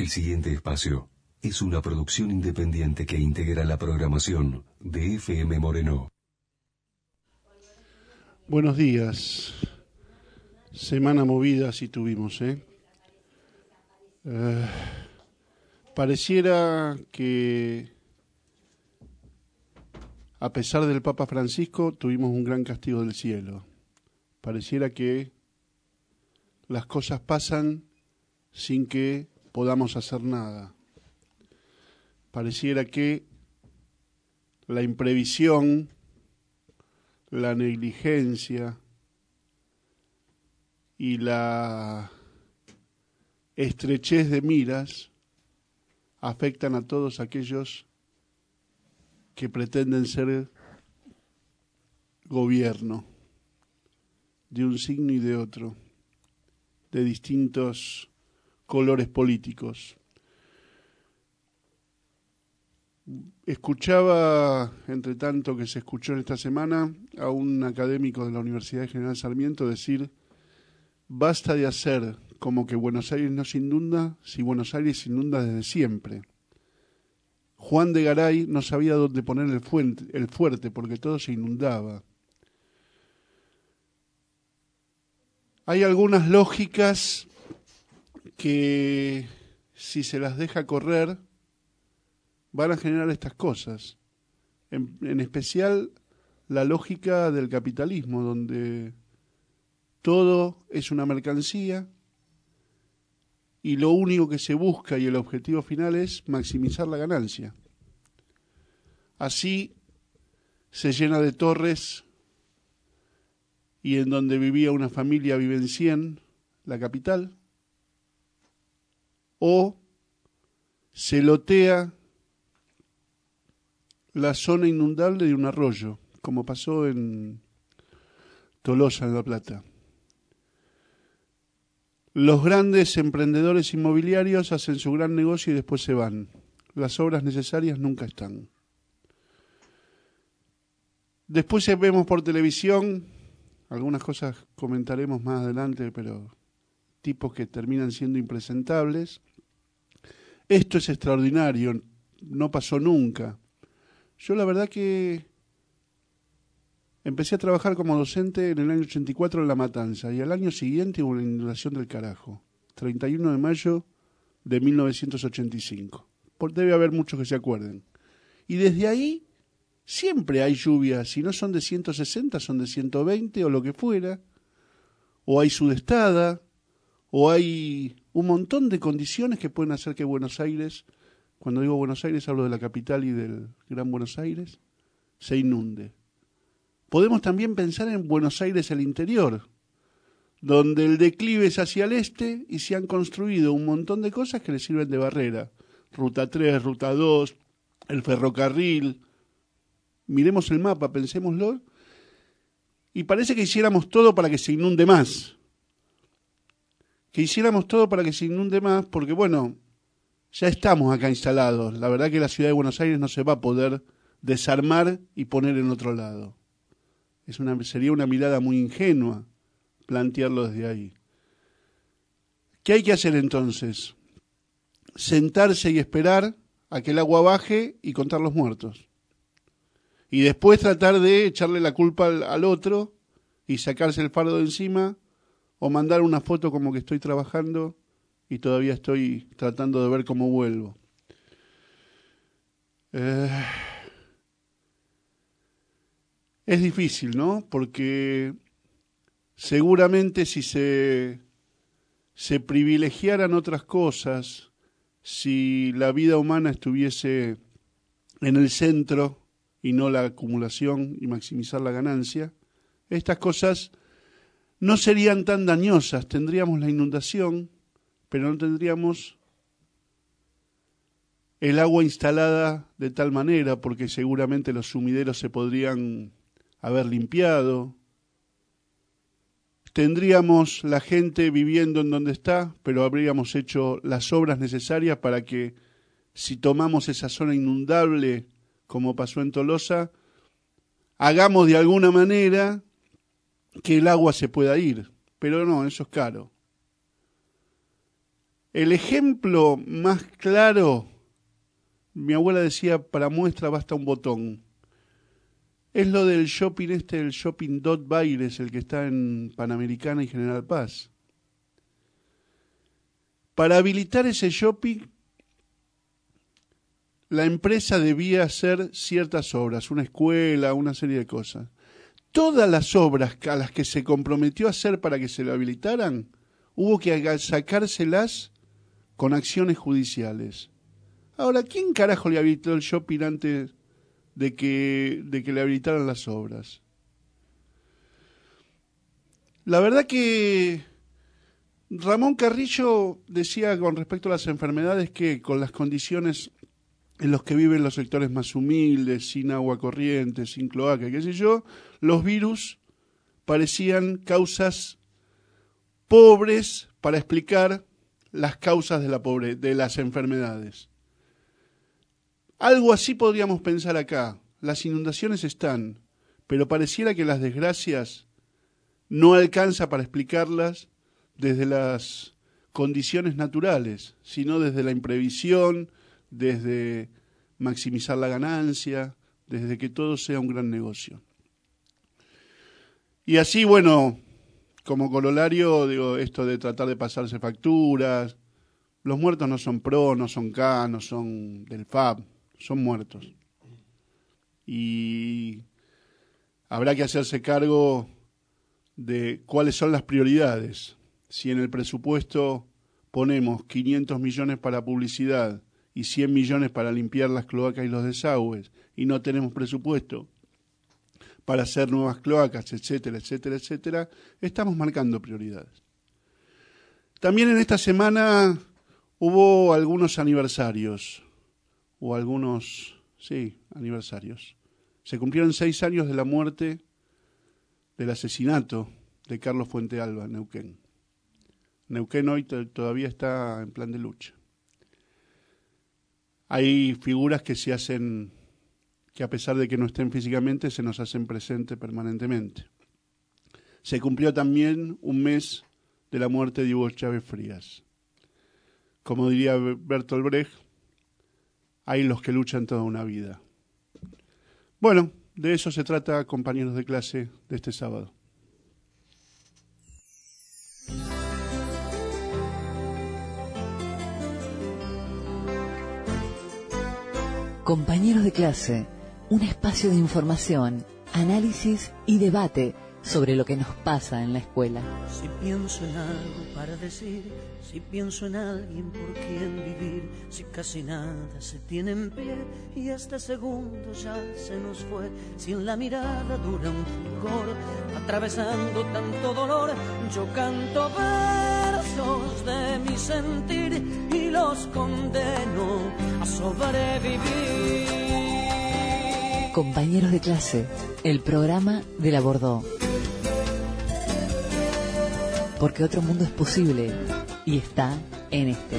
El siguiente espacio es una producción independiente que integra la programación de FM Moreno. Buenos días. Semana movida sí tuvimos, pareciera que a pesar del Papa Francisco tuvimos un gran castigo del cielo. Pareciera que las cosas pasan sin que podamos hacer nada. Pareciera que la imprevisión, la negligencia y la estrechez de miras afectan a todos aquellos que pretenden ser gobierno de un signo y de otro, de distintos colores políticos. Escuchaba, entre tanto que se escuchó en esta semana, a un académico de la Universidad de General Sarmiento decir: basta de hacer como que Buenos Aires no se inunda, si Buenos Aires se inunda desde siempre. Juan de Garay no sabía dónde poner el fuerte porque todo se inundaba. Hay algunas lógicas que, si se las deja correr, van a generar estas cosas. En especial la lógica del capitalismo, donde todo es una mercancía y lo único que se busca y el objetivo final es maximizar la ganancia. Así se llena de torres y en donde vivía una familia viven 100, la capital, o se lotea la zona inundable de un arroyo, como pasó en Tolosa, en La Plata. Los grandes emprendedores inmobiliarios hacen su gran negocio y después se van. Las obras necesarias nunca están. Después vemos por televisión, algunas cosas comentaremos más adelante, pero tipos que terminan siendo impresentables. Esto es extraordinario, no pasó nunca. Yo la verdad que empecé a trabajar como docente en el año 84 en La Matanza y al año siguiente hubo una inundación del carajo, 31 de mayo de 1985. Debe haber muchos que se acuerden. Y desde ahí siempre hay lluvias, si no son de 160 son de 120 o lo que fuera, o hay sudestada, o hay un montón de condiciones que pueden hacer que Buenos Aires, cuando digo Buenos Aires hablo de la capital y del Gran Buenos Aires, se inunde. Podemos también pensar en Buenos Aires el interior, donde el declive es hacia el este y se han construido un montón de cosas que le sirven de barrera. Ruta 3, Ruta 2, el ferrocarril. Miremos el mapa, pensémoslo, y parece que hiciéramos todo para que se inunde más. Que hiciéramos todo para que se inunde más, porque bueno, ya estamos acá instalados. La verdad que la ciudad de Buenos Aires no se va a poder desarmar y poner en otro lado. Sería una mirada muy ingenua plantearlo desde ahí. ¿Qué hay que hacer entonces? Sentarse y esperar a que el agua baje y contar los muertos. Y después tratar de echarle la culpa al otro y sacarse el fardo de encima o mandar una foto como que estoy trabajando y todavía estoy tratando de ver cómo vuelvo. Es difícil, ¿no? Porque seguramente si se privilegiaran otras cosas, si la vida humana estuviese en el centro y no la acumulación y maximizar la ganancia, estas cosas no serían tan dañosas. Tendríamos la inundación, pero no tendríamos el agua instalada de tal manera, porque seguramente los sumideros se podrían haber limpiado. Tendríamos la gente viviendo en donde está, pero habríamos hecho las obras necesarias para que, si tomamos esa zona inundable, como pasó en Tolosa, hagamos de alguna manera que el agua se pueda ir. Pero no, eso es caro. El ejemplo más claro, mi abuela decía, para muestra basta un botón. Es lo del shopping el Shopping Dot Baires, el que está en Panamericana y General Paz. Para habilitar ese shopping, la empresa debía hacer ciertas obras, una escuela, una serie de cosas. Todas las obras a las que se comprometió a hacer para que se lo habilitaran, hubo que sacárselas con acciones judiciales. Ahora, ¿quién carajo le habilitó el shopping antes de que le habilitaran las obras? La verdad que Ramón Carrillo decía con respecto a las enfermedades que con las condiciones en las que viven los sectores más humildes, sin agua corriente, sin cloaca, qué sé yo, los virus parecían causas pobres para explicar las causas de las enfermedades. Algo así podríamos pensar acá. Las inundaciones están, pero pareciera que las desgracias no alcanza para explicarlas desde las condiciones naturales, sino desde la imprevisión, desde maximizar la ganancia, desde que todo sea un gran negocio. Y así, bueno, como corolario, digo, esto de tratar de pasarse facturas, los muertos no son PRO, no son K, no son del FAB, son muertos. Y habrá que hacerse cargo de cuáles son las prioridades. Si en el presupuesto ponemos 500 millones para publicidad y 100 millones para limpiar las cloacas y los desagües, y no tenemos presupuesto para hacer nuevas cloacas, etcétera, etcétera, etcétera, estamos marcando prioridades. También en esta semana hubo algunos aniversarios, aniversarios. Se cumplieron 6 años de la muerte, del asesinato de Carlos Fuente Alba en Neuquén. Neuquén hoy todavía está en plan de lucha. Hay figuras que se hacen, que a pesar de que no estén físicamente, se nos hacen presente permanentemente. Se cumplió también un mes de la muerte de Hugo Chávez Frías. Como diría Bertolt Brecht, hay los que luchan toda una vida. Bueno, de eso se trata, compañeros de clase, de este sábado. Compañeros de clase, un espacio de información, análisis y debate sobre lo que nos pasa en la escuela. Si pienso en algo para decir, si pienso en alguien por quien vivir, si casi nada se tiene en pie y este segundo ya se nos fue, si en la mirada dura un fulgor, atravesando tanto dolor, yo canto versos de mi sentir y los condeno a sobrevivir. Compañeros de clase, el programa de la Bordeaux. Porque otro mundo es posible y está en este.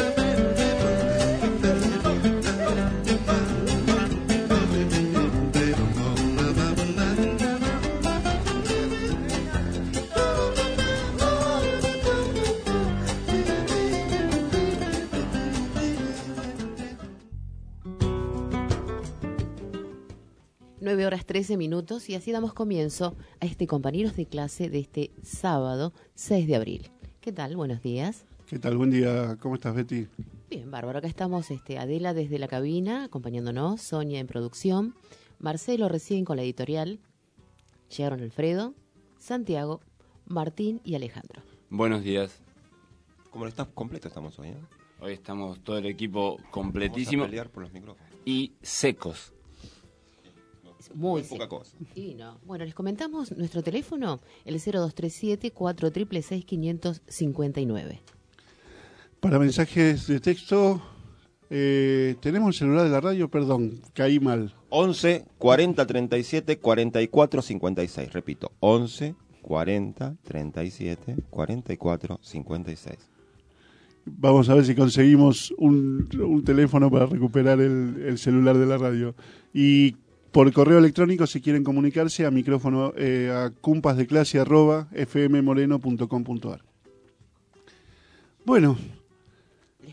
Horas 13 minutos y así damos comienzo a este compañeros de clase de este sábado 6 de abril. ¿Qué tal? Buenos días. ¿Qué tal? Buen día. ¿Cómo estás, Betty? Bien, bárbaro. Acá estamos Adela desde la cabina acompañándonos, Sonia en producción, Marcelo recién con la editorial, llegaron Alfredo, Santiago, Martín y Alejandro. Buenos días. ¿Cómo estás? Completo estamos hoy, ¿eh? Hoy estamos todo el equipo completísimo. Vamos a pelear por los micrófonos. Y secos. Muy poca cosa. Sí, no. Bueno, les comentamos nuestro teléfono, el 0237-466-559. Para mensajes de texto, tenemos el celular de la radio, perdón, caí mal. 11 40 37 44 56. Repito, 11 40 37 44 56. Vamos a ver si conseguimos un teléfono para recuperar el celular de la radio. Y por correo electrónico, si quieren comunicarse, a micrófono a cumpasdeclase@fmmoreno.com.ar. Bueno,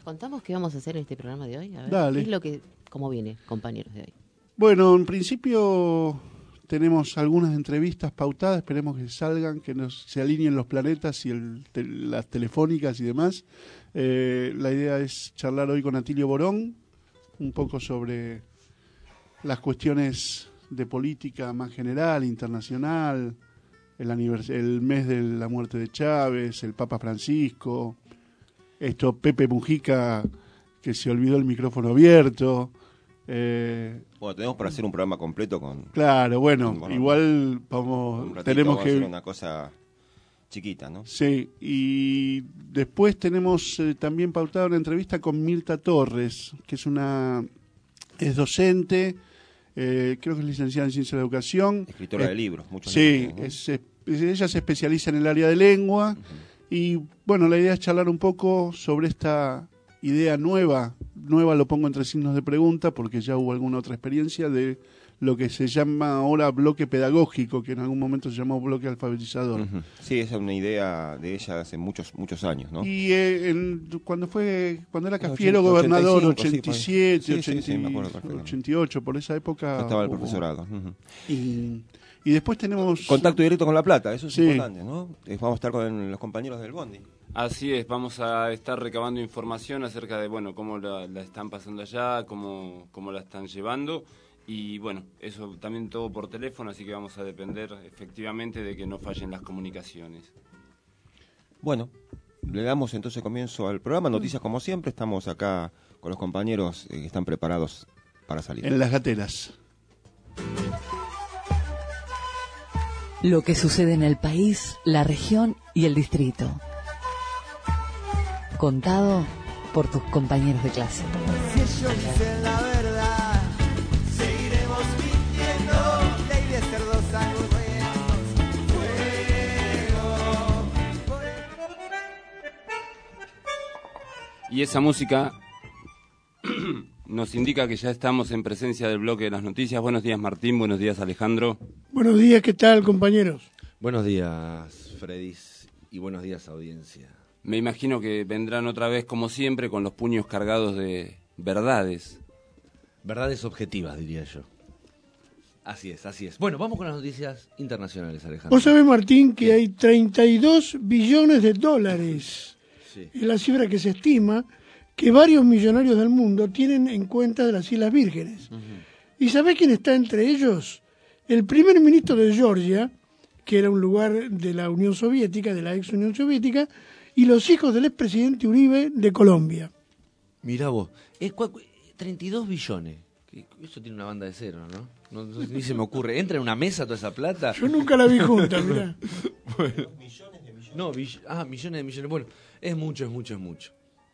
Contamos qué vamos a hacer en este programa de hoy. A ver, Dale. ¿qué es lo que, cómo viene, compañeros de hoy? Bueno, en principio tenemos algunas entrevistas pautadas, esperemos que salgan, que se alineen los planetas y las telefónicas y demás. La idea es charlar hoy con Atilio Borón, un poco sobre las cuestiones de política más general, internacional, el mes de la muerte de Chávez, el Papa Francisco, Pepe Mujica, que se olvidó el micrófono abierto. Bueno, tenemos para hacer un programa completo con... Claro, bueno, Bueno, igual un ratito, tenemos vamos a que... hacer una cosa chiquita, ¿no? Sí, y después tenemos también pautada una entrevista con Mirta Torres, que es docente, creo que es licenciada en Ciencia de la Educación. Escritora de libros, muchos Sí, libros, ¿no? ella se especializa en el área de lengua y bueno, la idea es charlar un poco sobre esta idea nueva lo pongo entre signos de pregunta porque ya hubo alguna otra experiencia de lo que se llama ahora bloque pedagógico, que en algún momento se llamó bloque alfabetizador. Ujú. Sí, esa es una idea de ella hace muchos años, ¿no? Y cuando era En Cafiero 85, gobernador, sí, 87, sí, 80, sí, me acuerdo perfectamente. 88, por esa época. Ya estaba el hubo- profesorado. Ujú. Y después tenemos... Contacto directo con La Plata, eso es Sí. importante, ¿no? Vamos a estar con los compañeros del Bondi. Así es, vamos a estar recabando información acerca de, bueno, cómo la están pasando allá, cómo la están llevando. Y bueno, eso también todo por teléfono, así que vamos a depender efectivamente de que no fallen las comunicaciones. Bueno, le damos entonces comienzo al programa. Noticias como siempre, estamos acá con los compañeros que están preparados para salir. En las gateras. Lo que sucede en el país, la región y el distrito. Contado por tus compañeros de clase. Si ellos dicen la verdad, seguiremos mintiendo. Ley de cerdos aburridos, fuego. Y esa música nos indica que ya estamos en presencia del bloque de las noticias. Buenos días, Martín. Buenos días, Alejandro. Buenos días, ¿qué tal, compañeros? Buenos días, Fredis, y buenos días, audiencia. Me imagino que vendrán otra vez, como siempre, con los puños cargados de verdades. Verdades objetivas, diría yo. Así es, así es. Bueno, vamos con las noticias internacionales, Alejandro. Vos sabés, Martín, que hay 32 billones de dólares. Sí. Es la cifra que se estima que varios millonarios del mundo tienen en cuenta de las Islas Vírgenes. ¿Y sabés quién está entre ellos? El primer ministro de Georgia, que era un lugar de la Unión Soviética, de la ex Unión Soviética, y los hijos del expresidente Uribe de Colombia. Mirá vos, 32 billones. Eso tiene una banda de cero, ¿no? Ni se me ocurre. ¿Entra en una mesa toda esa plata? Yo nunca la vi junta, mirá. Bueno. No, millones de millones. Bueno, es mucho, es mucho, es mucho.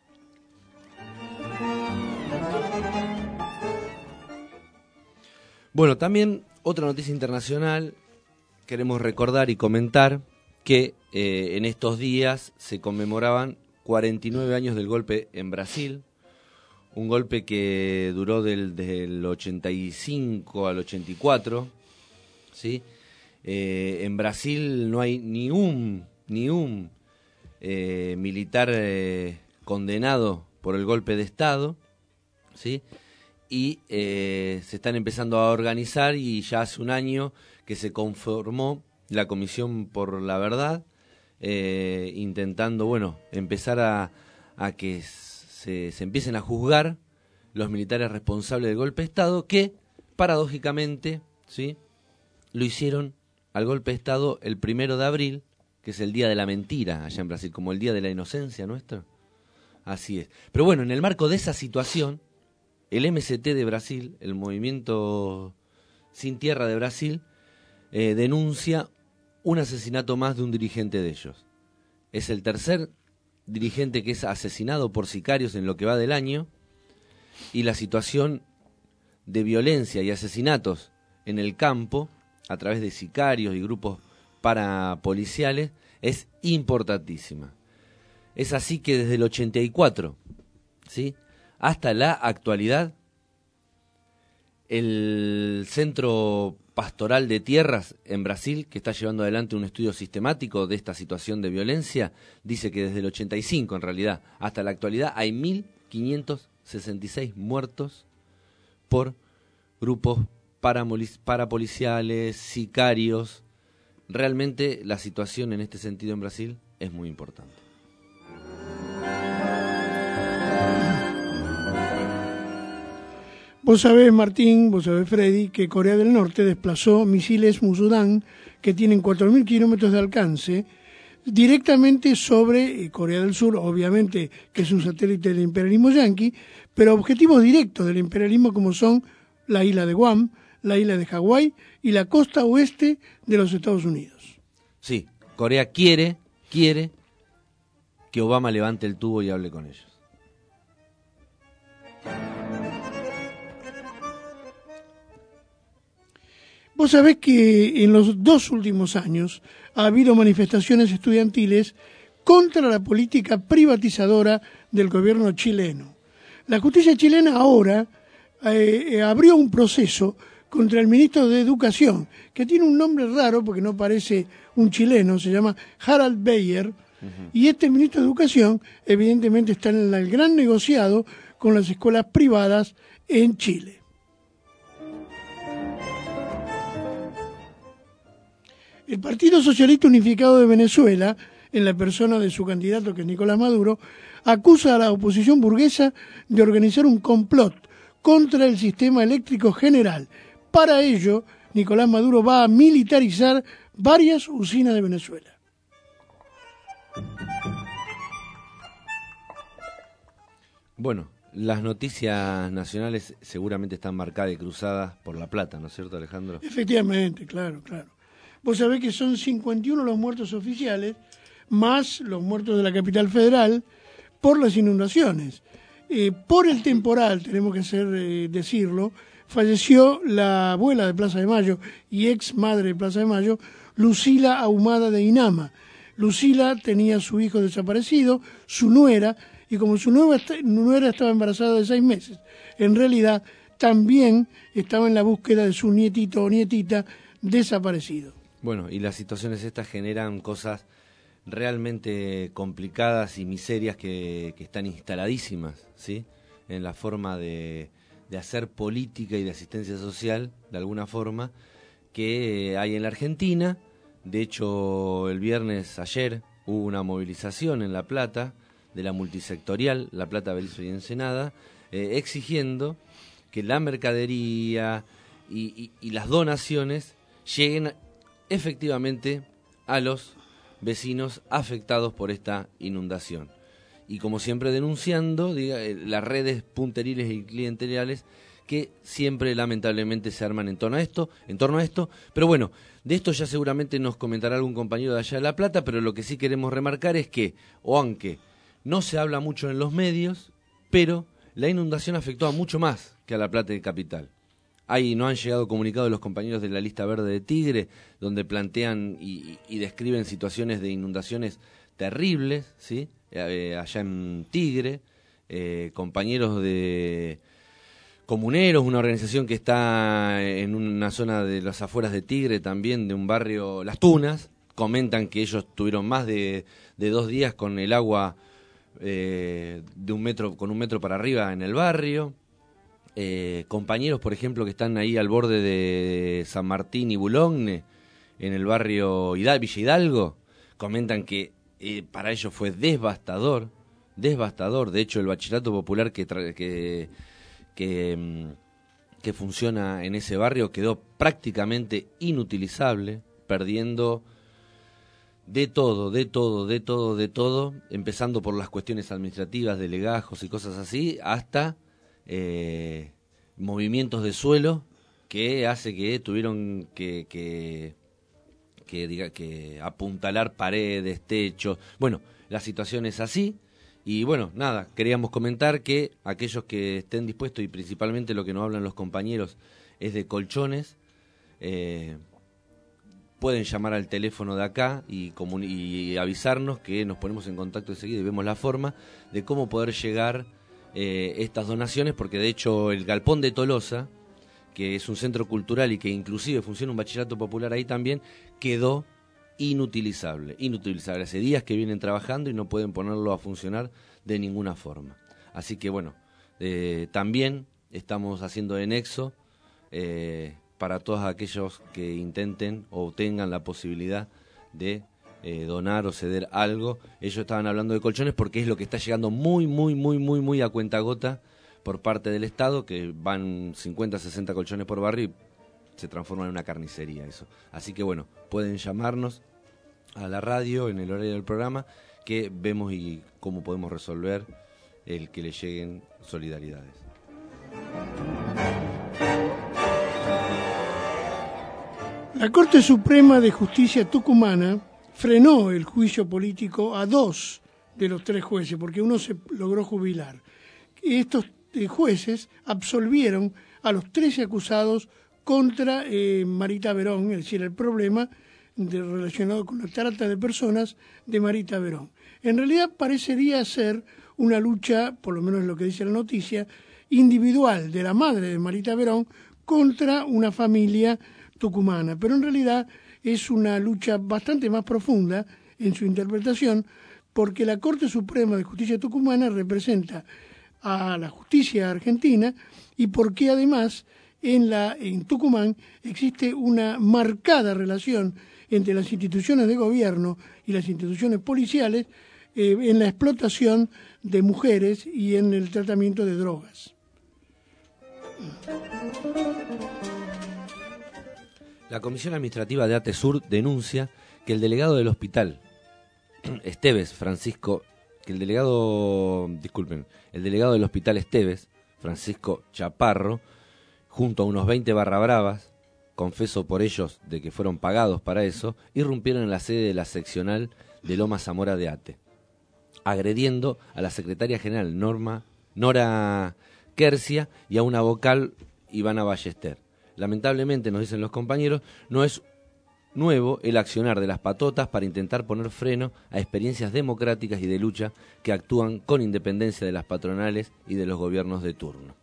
Bueno, también otra noticia internacional. Queremos recordar y comentar que en estos días se conmemoraban 49 años del golpe en Brasil. Un golpe que duró desde el 85 al 84, ¿sí? En Brasil no hay ni un militar condenado por el golpe de Estado, ¿sí? Y se están empezando a organizar y ya hace un año que se conformó la Comisión por la Verdad, intentando, bueno, empezar a que se empiecen a juzgar los militares responsables del golpe de Estado, que paradójicamente, ¿sí?, lo hicieron al golpe de Estado el 1 de abril, que es el día de la mentira allá en Brasil, como el día de la inocencia nuestra. Así es. Pero bueno, en el marco de esa situación, el MST de Brasil, el Movimiento Sin Tierra de Brasil, denuncia un asesinato más de un dirigente de ellos. Es el tercer dirigente que es asesinado por sicarios en lo que va del año, y la situación de violencia y asesinatos en el campo, a través de sicarios y grupos parapoliciales, es importantísima. Es así que desde el 84, ¿sí?, hasta la actualidad, el Centro Pastoral de Tierras en Brasil, que está llevando adelante un estudio sistemático de esta situación de violencia, dice que desde el 85, en realidad, hasta la actualidad hay 1.500 566 muertos por grupos parapoliciales, sicarios. Realmente la situación en este sentido en Brasil es muy importante. Vos sabés, Martín, vos sabés, Freddy, que Corea del Norte desplazó misiles Musudan que tienen 4.000 kilómetros de alcance directamente sobre Corea del Sur, obviamente que es un satélite del imperialismo yanqui, pero objetivos directos del imperialismo como son la isla de Guam, la isla de Hawái y la costa oeste de los Estados Unidos. Sí, Corea quiere que Obama levante el tubo y hable con ellos. Vos sabés que en los 2 últimos años ha habido manifestaciones estudiantiles contra la política privatizadora del gobierno chileno. La justicia chilena ahora abrió un proceso contra el ministro de Educación, que tiene un nombre raro porque no parece un chileno, se llama Harald Beyer, y este ministro de Educación evidentemente está en el gran negociado con las escuelas privadas en Chile. El Partido Socialista Unificado de Venezuela, en la persona de su candidato, que es Nicolás Maduro, acusa a la oposición burguesa de organizar un complot contra el sistema eléctrico general. Para ello, Nicolás Maduro va a militarizar varias usinas de Venezuela. Bueno, las noticias nacionales seguramente están marcadas y cruzadas por La Plata, ¿no es cierto, Alejandro? Efectivamente, claro. Vos sabés que son 51 los muertos oficiales, más los muertos de la capital federal, por las inundaciones. Por el temporal, tenemos que decirlo, falleció la abuela de Plaza de Mayo y ex madre de Plaza de Mayo, Lucila Ahumada de Inama. Lucila tenía a su hijo desaparecido, su nuera, y como su nuera estaba embarazada de 6 meses, en realidad también estaba en la búsqueda de su nietito o nietita desaparecido. Bueno, y las situaciones estas generan cosas realmente complicadas y miserias que están instaladísimas, ¿sí? En la forma de hacer política y de asistencia social, de alguna forma, que hay en la Argentina. De hecho, el viernes ayer hubo una movilización en La Plata, de la multisectorial, La Plata, Berizo y Ensenada, exigiendo que la mercadería y las donaciones lleguen efectivamente a los vecinos afectados por esta inundación. Y como siempre denunciando las redes punteriles y clientelares que siempre lamentablemente se arman en torno a esto, pero bueno, de esto ya seguramente nos comentará algún compañero de allá de La Plata, pero lo que sí queremos remarcar es que, aunque no se habla mucho en los medios, pero la inundación afectó a mucho más que a La Plata y Capital. Ahí no han llegado comunicados los compañeros de la lista verde de Tigre, donde plantean y describen situaciones de inundaciones terribles, ¿sí? Allá en Tigre, compañeros de Comuneros, una organización que está en una zona de las afueras de Tigre, también de un barrio, Las Tunas, comentan que ellos tuvieron más de 2 días con el agua de 1 metro, con 1 metro para arriba en el barrio. Compañeros, por ejemplo, que están ahí al borde de San Martín y Boulogne, en el barrio Villa Hidalgo, comentan que para ellos fue devastador. De hecho, el bachillerato popular que funciona en ese barrio quedó prácticamente inutilizable, perdiendo de todo, empezando por las cuestiones administrativas de legajos y cosas así, hasta movimientos de suelo que hace que tuvieron que apuntalar paredes, techos. Bueno, la situación es así. Y bueno, nada, queríamos comentar que aquellos que estén dispuestos, y principalmente lo que nos hablan los compañeros es de colchones, pueden llamar al teléfono de acá y avisarnos, que nos ponemos en contacto enseguida y vemos la forma de cómo poder llegar estas donaciones, porque de hecho el Galpón de Tolosa, que es un centro cultural y que inclusive funciona un bachillerato popular ahí también, quedó inutilizable. Hace días que vienen trabajando y no pueden ponerlo a funcionar de ninguna forma. Así que bueno, también estamos haciendo de nexo para todos aquellos que intenten o tengan la posibilidad de donar o ceder algo. Ellos estaban hablando de colchones porque es lo que está llegando muy a cuentagota por parte del Estado, que van 50, 60 colchones por barrio y se transforma en una carnicería eso. Así que bueno, pueden llamarnos a la radio en el horario del programa, que vemos y cómo podemos resolver el que le lleguen solidaridades. La Corte Suprema de Justicia tucumana frenó el juicio político a 2 de los 3 jueces, porque uno se logró jubilar. Estos jueces absolvieron a los 13 acusados contra Marita Verón, es decir, el problema relacionado con la trata de personas de Marita Verón. En realidad parecería ser una lucha, por lo menos lo que dice la noticia, individual de la madre de Marita Verón contra una familia tucumana, pero en realidad es una lucha bastante más profunda en su interpretación, porque la Corte Suprema de Justicia tucumana representa a la justicia argentina y porque además en Tucumán existe una marcada relación entre las instituciones de gobierno y las instituciones policiales en la explotación de mujeres y en el tratamiento de drogas. La Comisión Administrativa de ATESUR denuncia que el delegado del hospital Esteves, el delegado del hospital Esteves, Francisco Chaparro, junto a unos 20 barra bravas, confeso por ellos de que fueron pagados para eso, irrumpieron en la sede de la seccional de Loma Zamora de ATE, agrediendo a la secretaria general Nora Quercia y a una vocal Ivana Ballester. Lamentablemente, nos dicen los compañeros, no es nuevo el accionar de las patotas para intentar poner freno a experiencias democráticas y de lucha que actúan con independencia de las patronales y de los gobiernos de turno.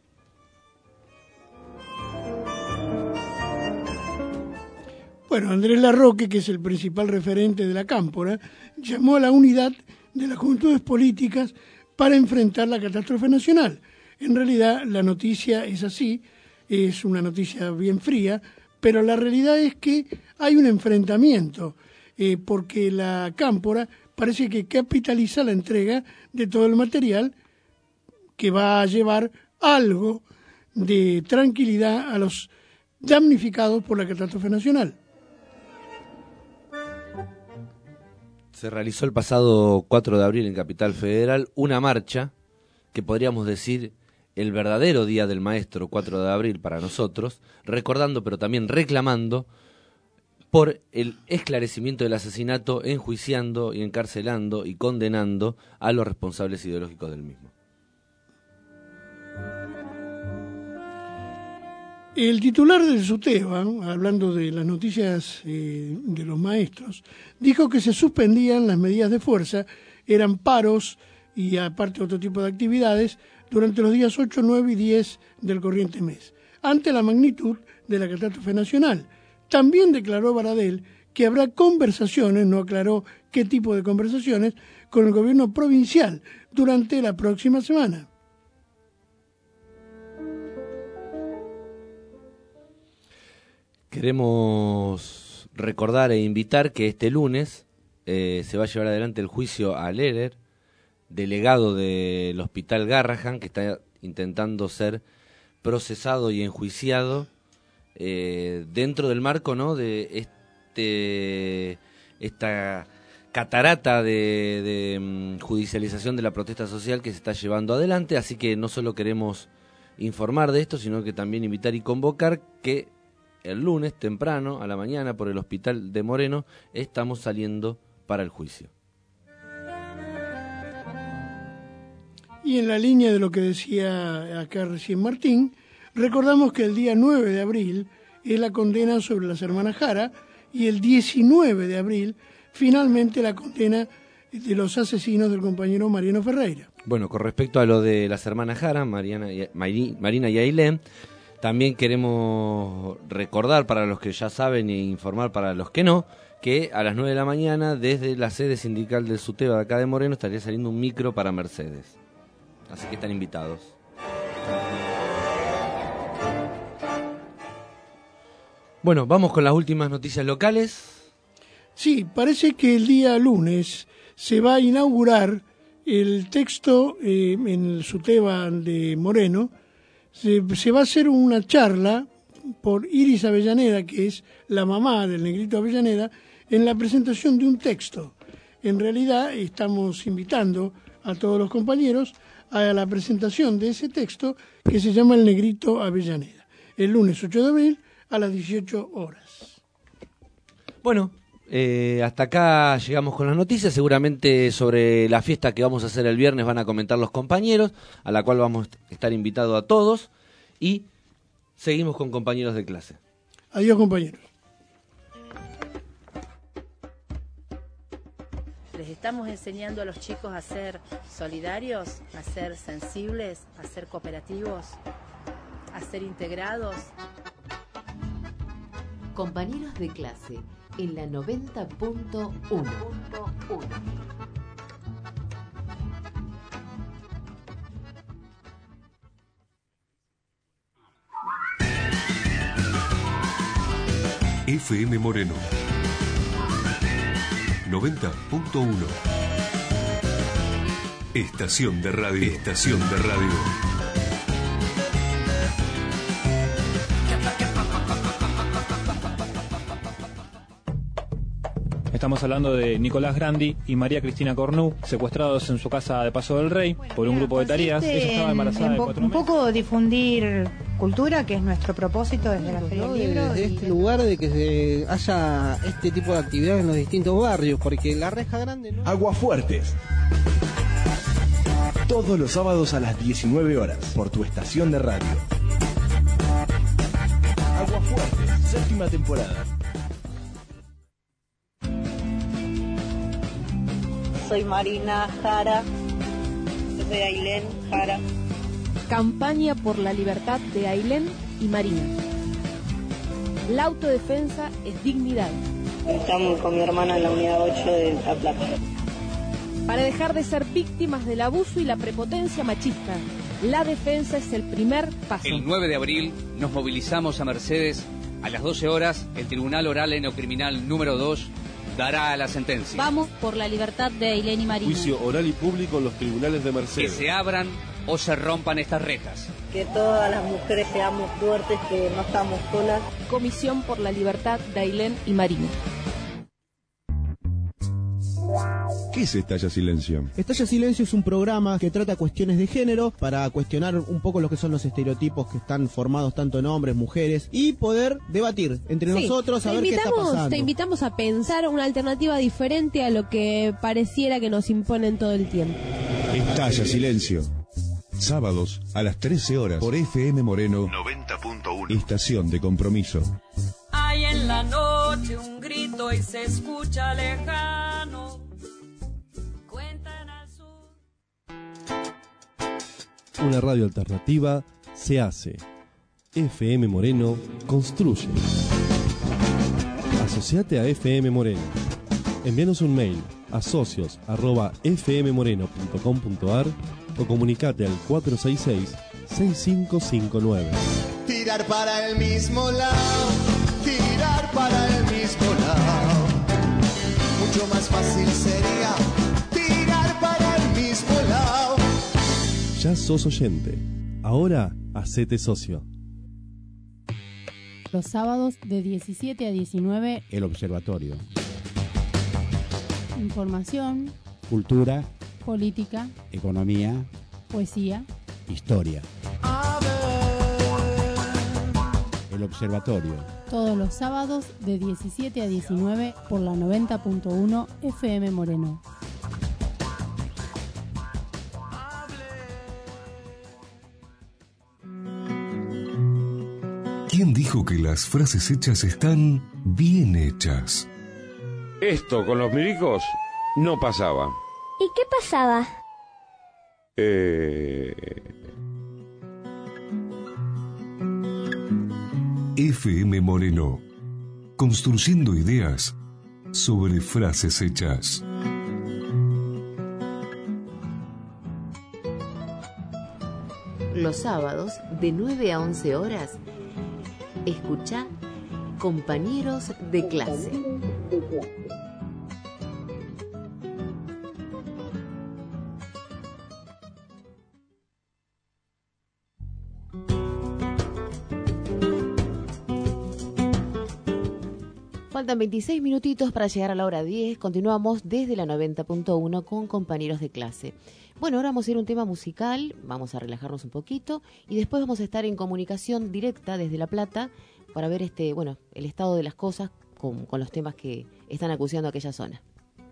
Bueno, Andrés Larroque, que es el principal referente de la Cámpora, llamó a la unidad de las juventudes políticas para enfrentar la catástrofe nacional. En realidad, la noticia es así, es una noticia bien fría, pero la realidad es que hay un enfrentamiento, porque la Cámpora parece que capitaliza la entrega de todo el material que va a llevar algo de tranquilidad a los damnificados por la catástrofe nacional. Se realizó el pasado 4 de abril en Capital Federal una marcha que podríamos decir el verdadero Día del Maestro, 4 de abril para nosotros, recordando pero también reclamando por el esclarecimiento del asesinato, enjuiciando y encarcelando y condenando a los responsables ideológicos del mismo. El titular del SUTEBA, hablando de las noticias de los maestros, dijo que se suspendían las medidas de fuerza, eran paros y aparte otro tipo de actividades durante los días 8, 9 y 10 del corriente mes, ante la magnitud de la catástrofe nacional. También declaró Baradel que habrá conversaciones, no aclaró qué tipo de conversaciones, con el gobierno provincial durante la próxima semana. Queremos recordar e invitar que este lunes se va a llevar adelante el juicio a Lehrer, delegado del Hospital Garrahan, que está intentando ser procesado y enjuiciado dentro del marco, ¿no?, de esta catarata de judicialización de la protesta social que se está llevando adelante. Así que no solo queremos informar de esto, sino que también invitar y convocar que el lunes temprano, a la mañana, por el Hospital de Moreno, estamos saliendo para el juicio. Y en la línea de lo que decía acá recién Martín, recordamos que el día 9 de abril es la condena sobre las hermanas Jara y el 19 de abril finalmente la condena de los asesinos del compañero Mariano Ferreira. Bueno, con respecto a lo de las hermanas Jara, Marina y Ailén, también queremos recordar para los que ya saben e informar para los que no, que a las 9 de la mañana desde la sede sindical del SUTEBA de acá de Moreno estaría saliendo un micro para Mercedes. Así que están invitados. Bueno, vamos con las últimas noticias locales. Sí, parece que el día lunes se va a inaugurar el texto en el SUTEBA de Moreno. Se va a hacer una charla por Iris Avellaneda, que es la mamá del Negrito Avellaneda, en la presentación de un texto. En realidad estamos invitando a todos los compañeros a la presentación de ese texto que se llama El Negrito Avellaneda, el lunes 8 de abril a las 18 horas. Bueno, hasta acá llegamos con las noticias. Seguramente sobre la fiesta que vamos a hacer el viernes van a comentar los compañeros, a la cual vamos a estar invitados a todos. Y seguimos con compañeros de clase. Adiós, compañeros. Les estamos enseñando a los chicos a ser solidarios, a ser sensibles, a ser cooperativos, a ser integrados. Compañeros de clase en la 90.1. FM Moreno 90.1. Estación de radio. Estación de radio. Estamos hablando de Nicolás Grandi y María Cristina Cornu, secuestrados en su casa de Paso del Rey por un grupo de tareas. Ella estaba embarazada de 4 meses. Un poco difundir cultura, que es nuestro propósito desde la Feria del Libro. Desde este lugar de que haya este tipo de actividades en los distintos barrios, porque la Reja Grande... ¿no? Aguafuertes. Todos los sábados a las 19 horas, por tu estación de radio. Aguafuertes, 7ª temporada. Soy Marina Jara, de Ailén Jara. Campaña por la libertad de Ailén y Marina. La autodefensa es dignidad. Estamos con mi hermana en la unidad 8 de La Plata. Para dejar de ser víctimas del abuso y la prepotencia machista, la defensa es el primer paso. El 9 de abril nos movilizamos a Mercedes. A las 12 horas, el Tribunal Oral en lo Criminal número 2 dará la sentencia. Vamos por la libertad de Ailén y Marina. Juicio oral y público en los tribunales de Mercedes. Que se abran o se rompan estas rejas. Que todas las mujeres seamos fuertes, que no estamos solas. Comisión por la libertad de Ailén y Marina. ¿Qué es Estalla Silencio? Estalla Silencio es un programa que trata cuestiones de género para cuestionar un poco lo que son los estereotipos que están formados tanto en hombres, mujeres y poder debatir entre nosotros a ver qué está pasando. Te invitamos a pensar una alternativa diferente a lo que pareciera que nos imponen todo el tiempo. Estalla Silencio. Sábados a las 13 horas por FM Moreno 90.1. Estación de compromiso. Hay en la noche un grito y se escucha lejano. Cuentan al sur. Una radio alternativa se hace. FM Moreno construye. Asociate a FM Moreno. Envíanos un mail a socios@fmmoreno.com.ar o comunicate al 466-6559. Tirar para el mismo lado, tirar para el mismo lado. Mucho más fácil sería tirar para el mismo lado. Ya sos oyente. Ahora hacete socio. Los sábados de 17 a 19. El Observatorio. Información. Cultura. Política. Economía. Poesía. Historia. El Observatorio. Todos los sábados de 17 a 19 por la 90.1 FM Moreno. ¿Quién dijo que las frases hechas están bien hechas? Esto con los milicos no pasaba. ¿Y qué pasaba? FM Moreno, construyendo ideas sobre frases hechas. Los sábados, de 9 a 11 horas, escucha Compañeros de Clase. Faltan 26 minutitos para llegar a la hora 10. Continuamos desde la 90.1 con Compañeros de Clase. Bueno, ahora vamos a ir a un tema musical, vamos a relajarnos un poquito y después vamos a estar en comunicación directa desde La Plata para ver el estado de las cosas con los temas que están acuciando aquella zona.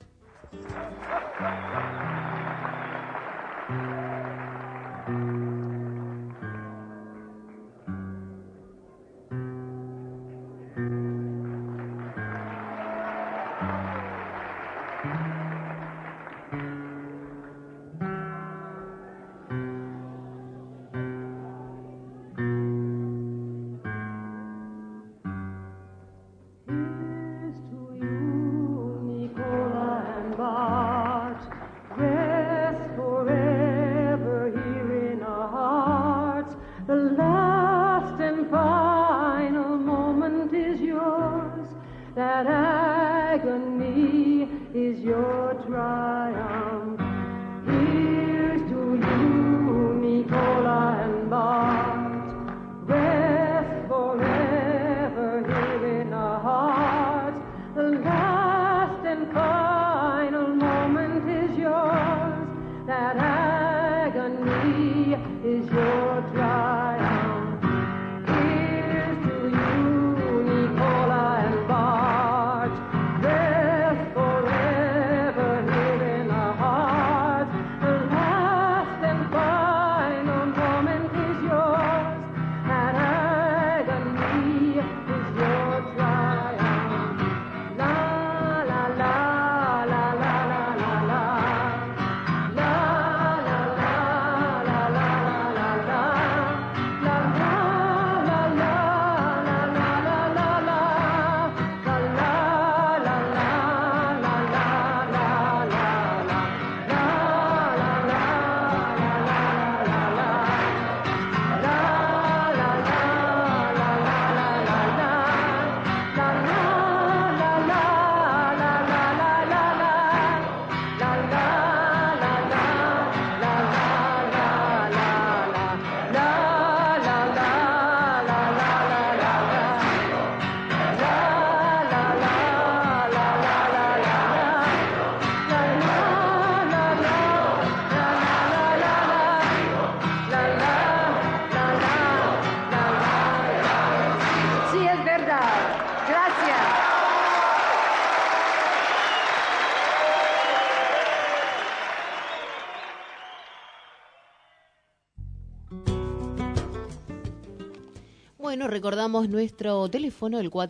Bueno, recordamos nuestro teléfono, el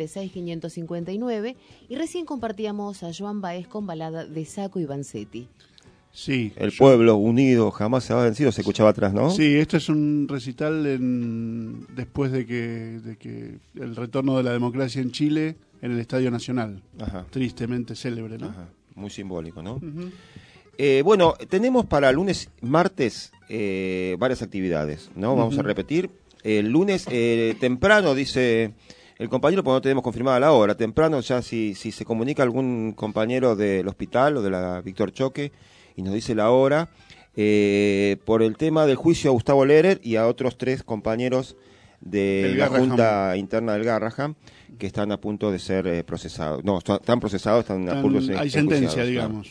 466559, y recién compartíamos a Joan Baez con balada de Sacco y Vanzetti. Sí. El pueblo unido jamás se ha vencido, se escuchaba atrás, ¿no? Sí, esto es un recital después de que el retorno de la democracia en Chile en el Estadio Nacional. Ajá. Tristemente célebre, ¿no? Ajá. Muy simbólico, ¿no? Uh-huh. Bueno, tenemos para lunes, martes, varias actividades, ¿no? Vamos a repetir. El lunes temprano, dice el compañero, porque no tenemos confirmada la hora, temprano ya si se comunica algún compañero del hospital o de la Víctor Choque y nos dice la hora, por el tema del juicio a Gustavo Lehrer y a otros 3 compañeros de la Junta Interna del Garrahan que están a punto de ser procesados. No, están procesados, están a punto de ser hay sentencia, digamos.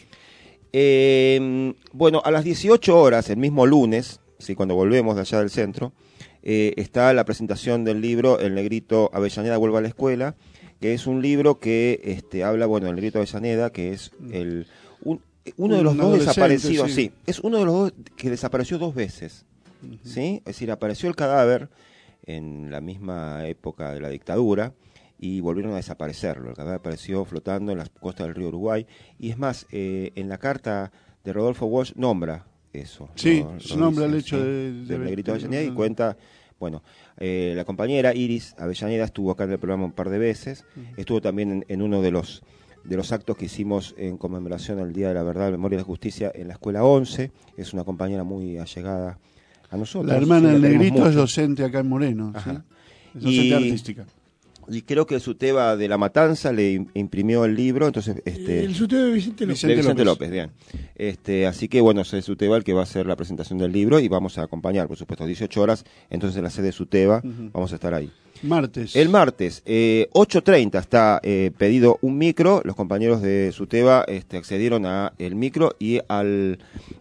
Bueno, a las 18 horas, el mismo lunes, ¿sí? Cuando volvemos de allá del centro, está la presentación del libro El Negrito Avellaneda vuelve a la escuela, que es un libro que habla, bueno, el Negrito Avellaneda, que es uno de los dos desaparecidos, sí, es uno de los dos que desapareció 2 veces, ¿sí? Es decir, apareció el cadáver en la misma época de la dictadura y volvieron a desaparecerlo. El cadáver apareció flotando en las costas del río Uruguay, y es más, en la carta de Rodolfo Walsh nombra eso. Sí, su nombre al hecho del Negrito Avellaneda, y cuenta, bueno, la compañera Iris Avellaneda estuvo acá en el programa un par de veces, estuvo también en uno de los actos que hicimos en conmemoración al Día de la Verdad, Memoria y la Justicia en la Escuela 11, es una compañera muy allegada a nosotros. La hermana del Tenemos Negrito es mucho. docente acá en Moreno, ¿sí? Ajá. Es docente artística. Y creo que el SUTEBA de La Matanza le imprimió el libro, entonces El SUTEBA de Vicente López. de Vicente López, bien. Así que bueno, es el SUTEBA el que va a hacer la presentación del libro y vamos a acompañar, por supuesto, 18 horas, entonces en la sede de SUTEBA vamos a estar ahí. Martes. El martes, 8:30 está pedido un micro, los compañeros de SUTEBA accedieron a el micro y a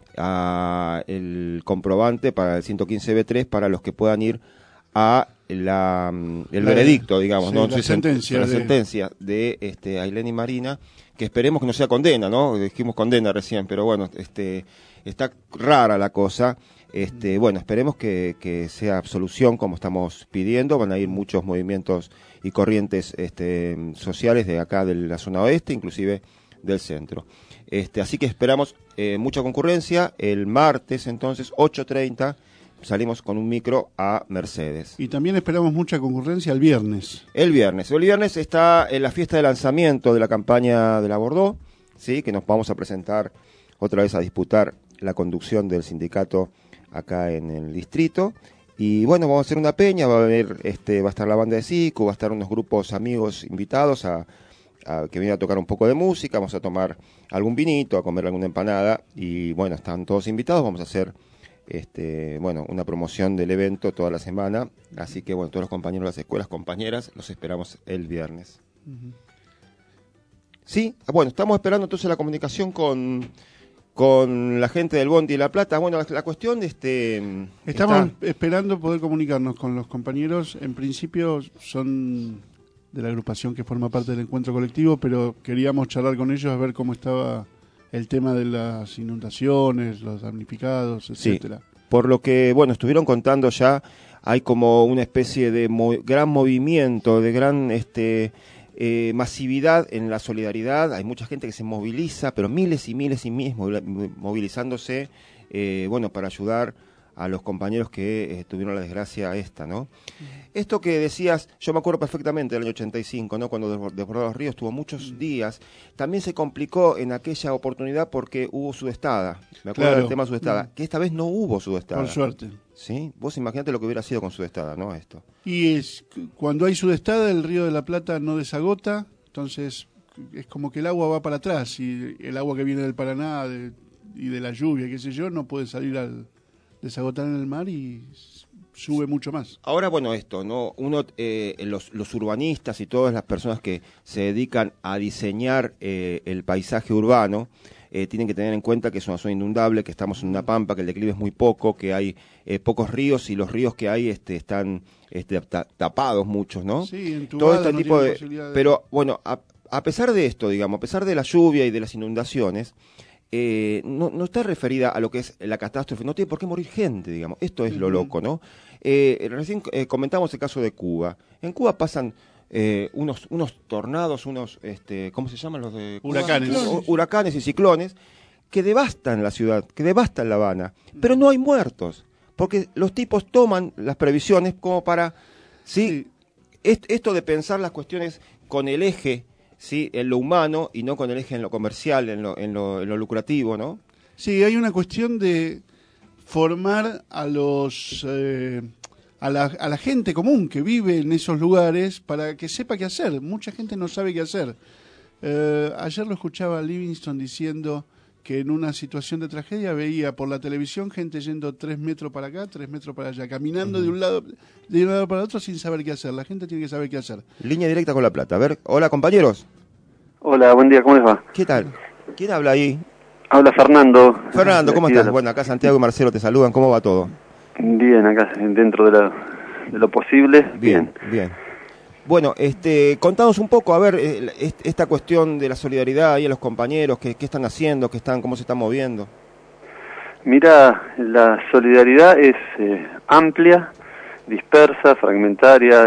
el comprobante para el 115B3 para los que puedan ir a el veredicto, digamos, sí, ¿no? la sentencia de Ailén y Marina, que esperemos que no sea condena, ¿no? Dijimos condena recién, pero bueno, está rara la cosa. Bueno, esperemos que sea absolución como estamos pidiendo. Van a ir muchos movimientos y corrientes sociales de acá de la zona oeste, inclusive del centro. Así que esperamos mucha concurrencia. El martes, entonces, 8:30, salimos con un micro a Mercedes. Y también esperamos mucha concurrencia el viernes. El viernes está en la fiesta de lanzamiento de la campaña de la Bordeaux, ¿sí? Que nos vamos a presentar otra vez a disputar la conducción del sindicato acá en el distrito. Y bueno, vamos a hacer una peña, va a estar la banda de Sicu, va a estar unos grupos amigos invitados a que vienen a tocar un poco de música, vamos a tomar algún vinito, a comer alguna empanada y bueno, están todos invitados, vamos a hacer una promoción del evento toda la semana, así que bueno, todos los compañeros de las escuelas, compañeras, los esperamos el viernes. Sí, bueno, estamos esperando entonces la comunicación con la gente del Bondi de La Plata. Bueno, la cuestión estamos esperando poder comunicarnos con los compañeros. En principio son de la agrupación que forma parte del encuentro colectivo, pero queríamos charlar con ellos a ver cómo estaba el tema de las inundaciones, los damnificados, etcétera. Sí, por lo que, bueno, estuvieron contando ya, hay como una especie de gran movimiento, de gran masividad en la solidaridad. Hay mucha gente que se moviliza, pero miles y miles y miles movilizándose, para ayudar a los compañeros que tuvieron la desgracia ¿no? Esto que decías, yo me acuerdo perfectamente del año 85, ¿no? Cuando desbordó los ríos, tuvo muchos días. También se complicó en aquella oportunidad porque hubo sudestada. Me acuerdo del tema sudestada, que esta vez no hubo sudestada. Por suerte. ¿Sí? Vos imaginate lo que hubiera sido con sudestada, ¿no? Esto. Y cuando hay sudestada, el río de la Plata no desagota, entonces es como que el agua va para atrás y el agua que viene del Paraná y de la lluvia, qué sé yo, no puede salir al desagotar en el mar y sube mucho más. Ahora, bueno, ¿no? Los urbanistas y todas las personas que se dedican a diseñar el paisaje urbano tienen que tener en cuenta que es una zona inundable, que estamos en una pampa, que el declive es muy poco, que hay pocos ríos y los ríos que hay están tapados muchos, ¿no? Sí, en todo este tipo de... Pero bueno, a pesar de esto, digamos, a pesar de la lluvia y de las inundaciones, no está referida a lo que es la catástrofe, no tiene por qué morir gente, digamos, esto es lo loco, ¿no? Recién comentamos el caso de Cuba. En Cuba pasan unos tornados, ¿cómo se llaman los de Cuba? Huracanes y ciclones que devastan la ciudad, que devastan La Habana, pero no hay muertos, porque los tipos toman las previsiones como para, ¿sí? Esto de pensar las cuestiones con el eje, ¿sí? En lo humano y no con el eje en lo comercial, en lo lucrativo, ¿no? Sí, hay una cuestión de formar a la gente común que vive en esos lugares para que sepa qué hacer. Mucha gente no sabe qué hacer. Ayer lo escuchaba a Livingston diciendo que en una situación de tragedia veía por la televisión gente yendo 3 metros para acá, 3 metros para allá, caminando de un lado para otro sin saber qué hacer. La gente tiene que saber qué hacer. Línea directa con La Plata. A ver, hola compañeros. Hola, buen día, ¿cómo les va? ¿Qué tal? ¿Quién habla ahí? Habla Fernando. Fernando, ¿cómo estás? Bueno, acá Santiago y Marcelo te saludan. ¿Cómo va todo? Bien, acá dentro de lo posible. Bien. Bueno, contanos un poco, a ver, esta cuestión de la solidaridad ahí a los compañeros, ¿qué están haciendo? ¿Cómo se están moviendo? Mira, la solidaridad es amplia, dispersa, fragmentaria,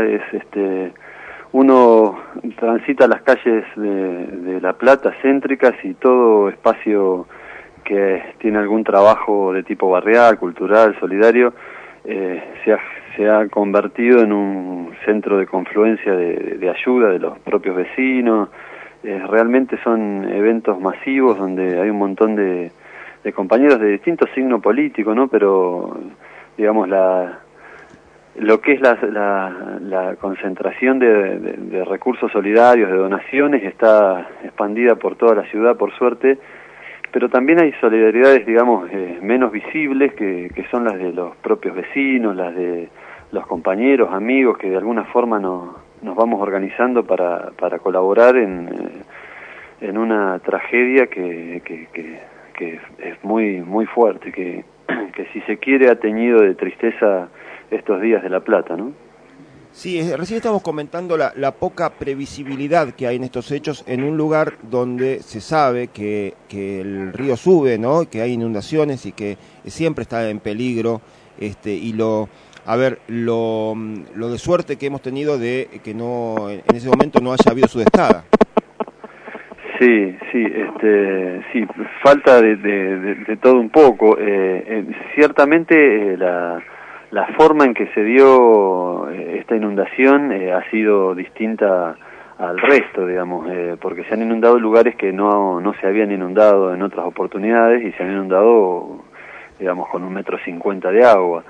uno transita las calles de La Plata céntricas y todo espacio que tiene algún trabajo de tipo barrial, cultural, solidario, se ha convertido en un centro de confluencia de ayuda de los propios vecinos. Realmente son eventos masivos donde hay un montón de compañeros de distintos signos políticos, ¿no? Pero digamos, lo que es la concentración de recursos solidarios, de donaciones, está expandida por toda la ciudad, por suerte, pero también hay solidaridades, digamos, menos visibles, que son las de los propios vecinos, las de los compañeros, amigos, que de alguna forma nos vamos organizando para colaborar en una tragedia que es muy muy fuerte, que si se quiere ha teñido de tristeza estos días de La Plata, ¿no? Sí, recién estamos comentando la poca previsibilidad que hay en estos hechos en un lugar donde se sabe que el río sube, ¿no? Que hay inundaciones y que siempre está en peligro, y lo de suerte que hemos tenido de que no en ese momento no haya habido sudestada. Sí, falta de todo un poco. Ciertamente la forma en que se dio esta inundación ha sido distinta al resto, digamos, porque se han inundado lugares que no se habían inundado en otras oportunidades y se han inundado, digamos, con 1,50 m de agua.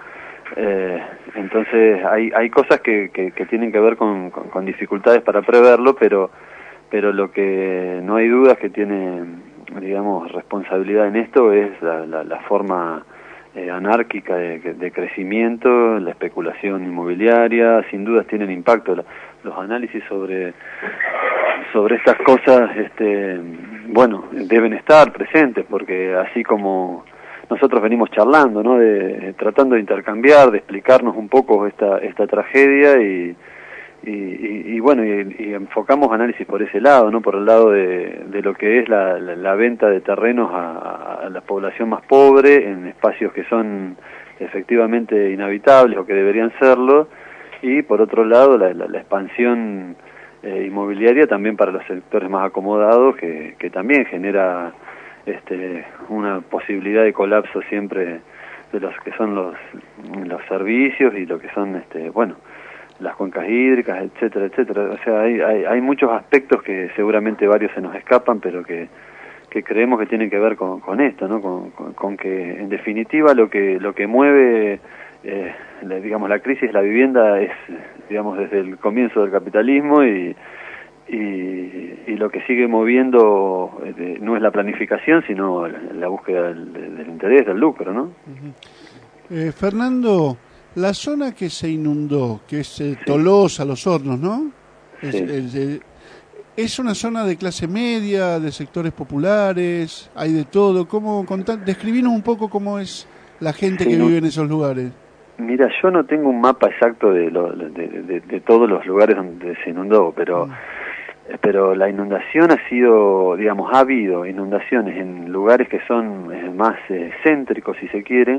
Entonces hay cosas que tienen que ver con dificultades para preverlo, pero lo que no hay duda es que tiene, digamos, responsabilidad en esto es la forma anárquica de crecimiento, la especulación inmobiliaria. Sin dudas tienen impacto los análisis sobre estas cosas, bueno, deben estar presentes, porque así como nosotros venimos charlando, ¿no? Tratando de intercambiar, de explicarnos un poco esta tragedia y bueno, y enfocamos análisis por ese lado, ¿no? Por el lado de lo que es la venta de terrenos a la población más pobre en espacios que son efectivamente inhabitables o que deberían serlo, y por otro lado la expansión inmobiliaria también para los sectores más acomodados, que también genera una posibilidad de colapso siempre de los que son los servicios y lo que son bueno, las cuencas hídricas, etcétera, etcétera. O sea, hay muchos aspectos que seguramente varios se nos escapan, pero que creemos que tienen que ver con esto, ¿no? Con que en definitiva lo que mueve digamos, la crisis de la vivienda es, digamos, desde el comienzo del capitalismo, y lo que sigue moviendo no es la planificación, sino la búsqueda del interés, del lucro, ¿no? Fernando, la zona que se inundó, que es Tolosa, Los Hornos, ¿no? Sí. Es una zona de clase media, de sectores populares, hay de todo. Describinos un poco cómo es la gente que vive en esos lugares. Mira, yo no tengo un mapa exacto de todos los lugares donde se inundó, pero la inundación ha sido, digamos, ha habido inundaciones en lugares que son más céntricos, si se quiere,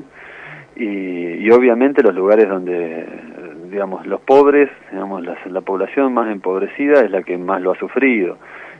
y obviamente los lugares donde, digamos, los pobres, digamos, la población más empobrecida es la que más lo ha sufrido.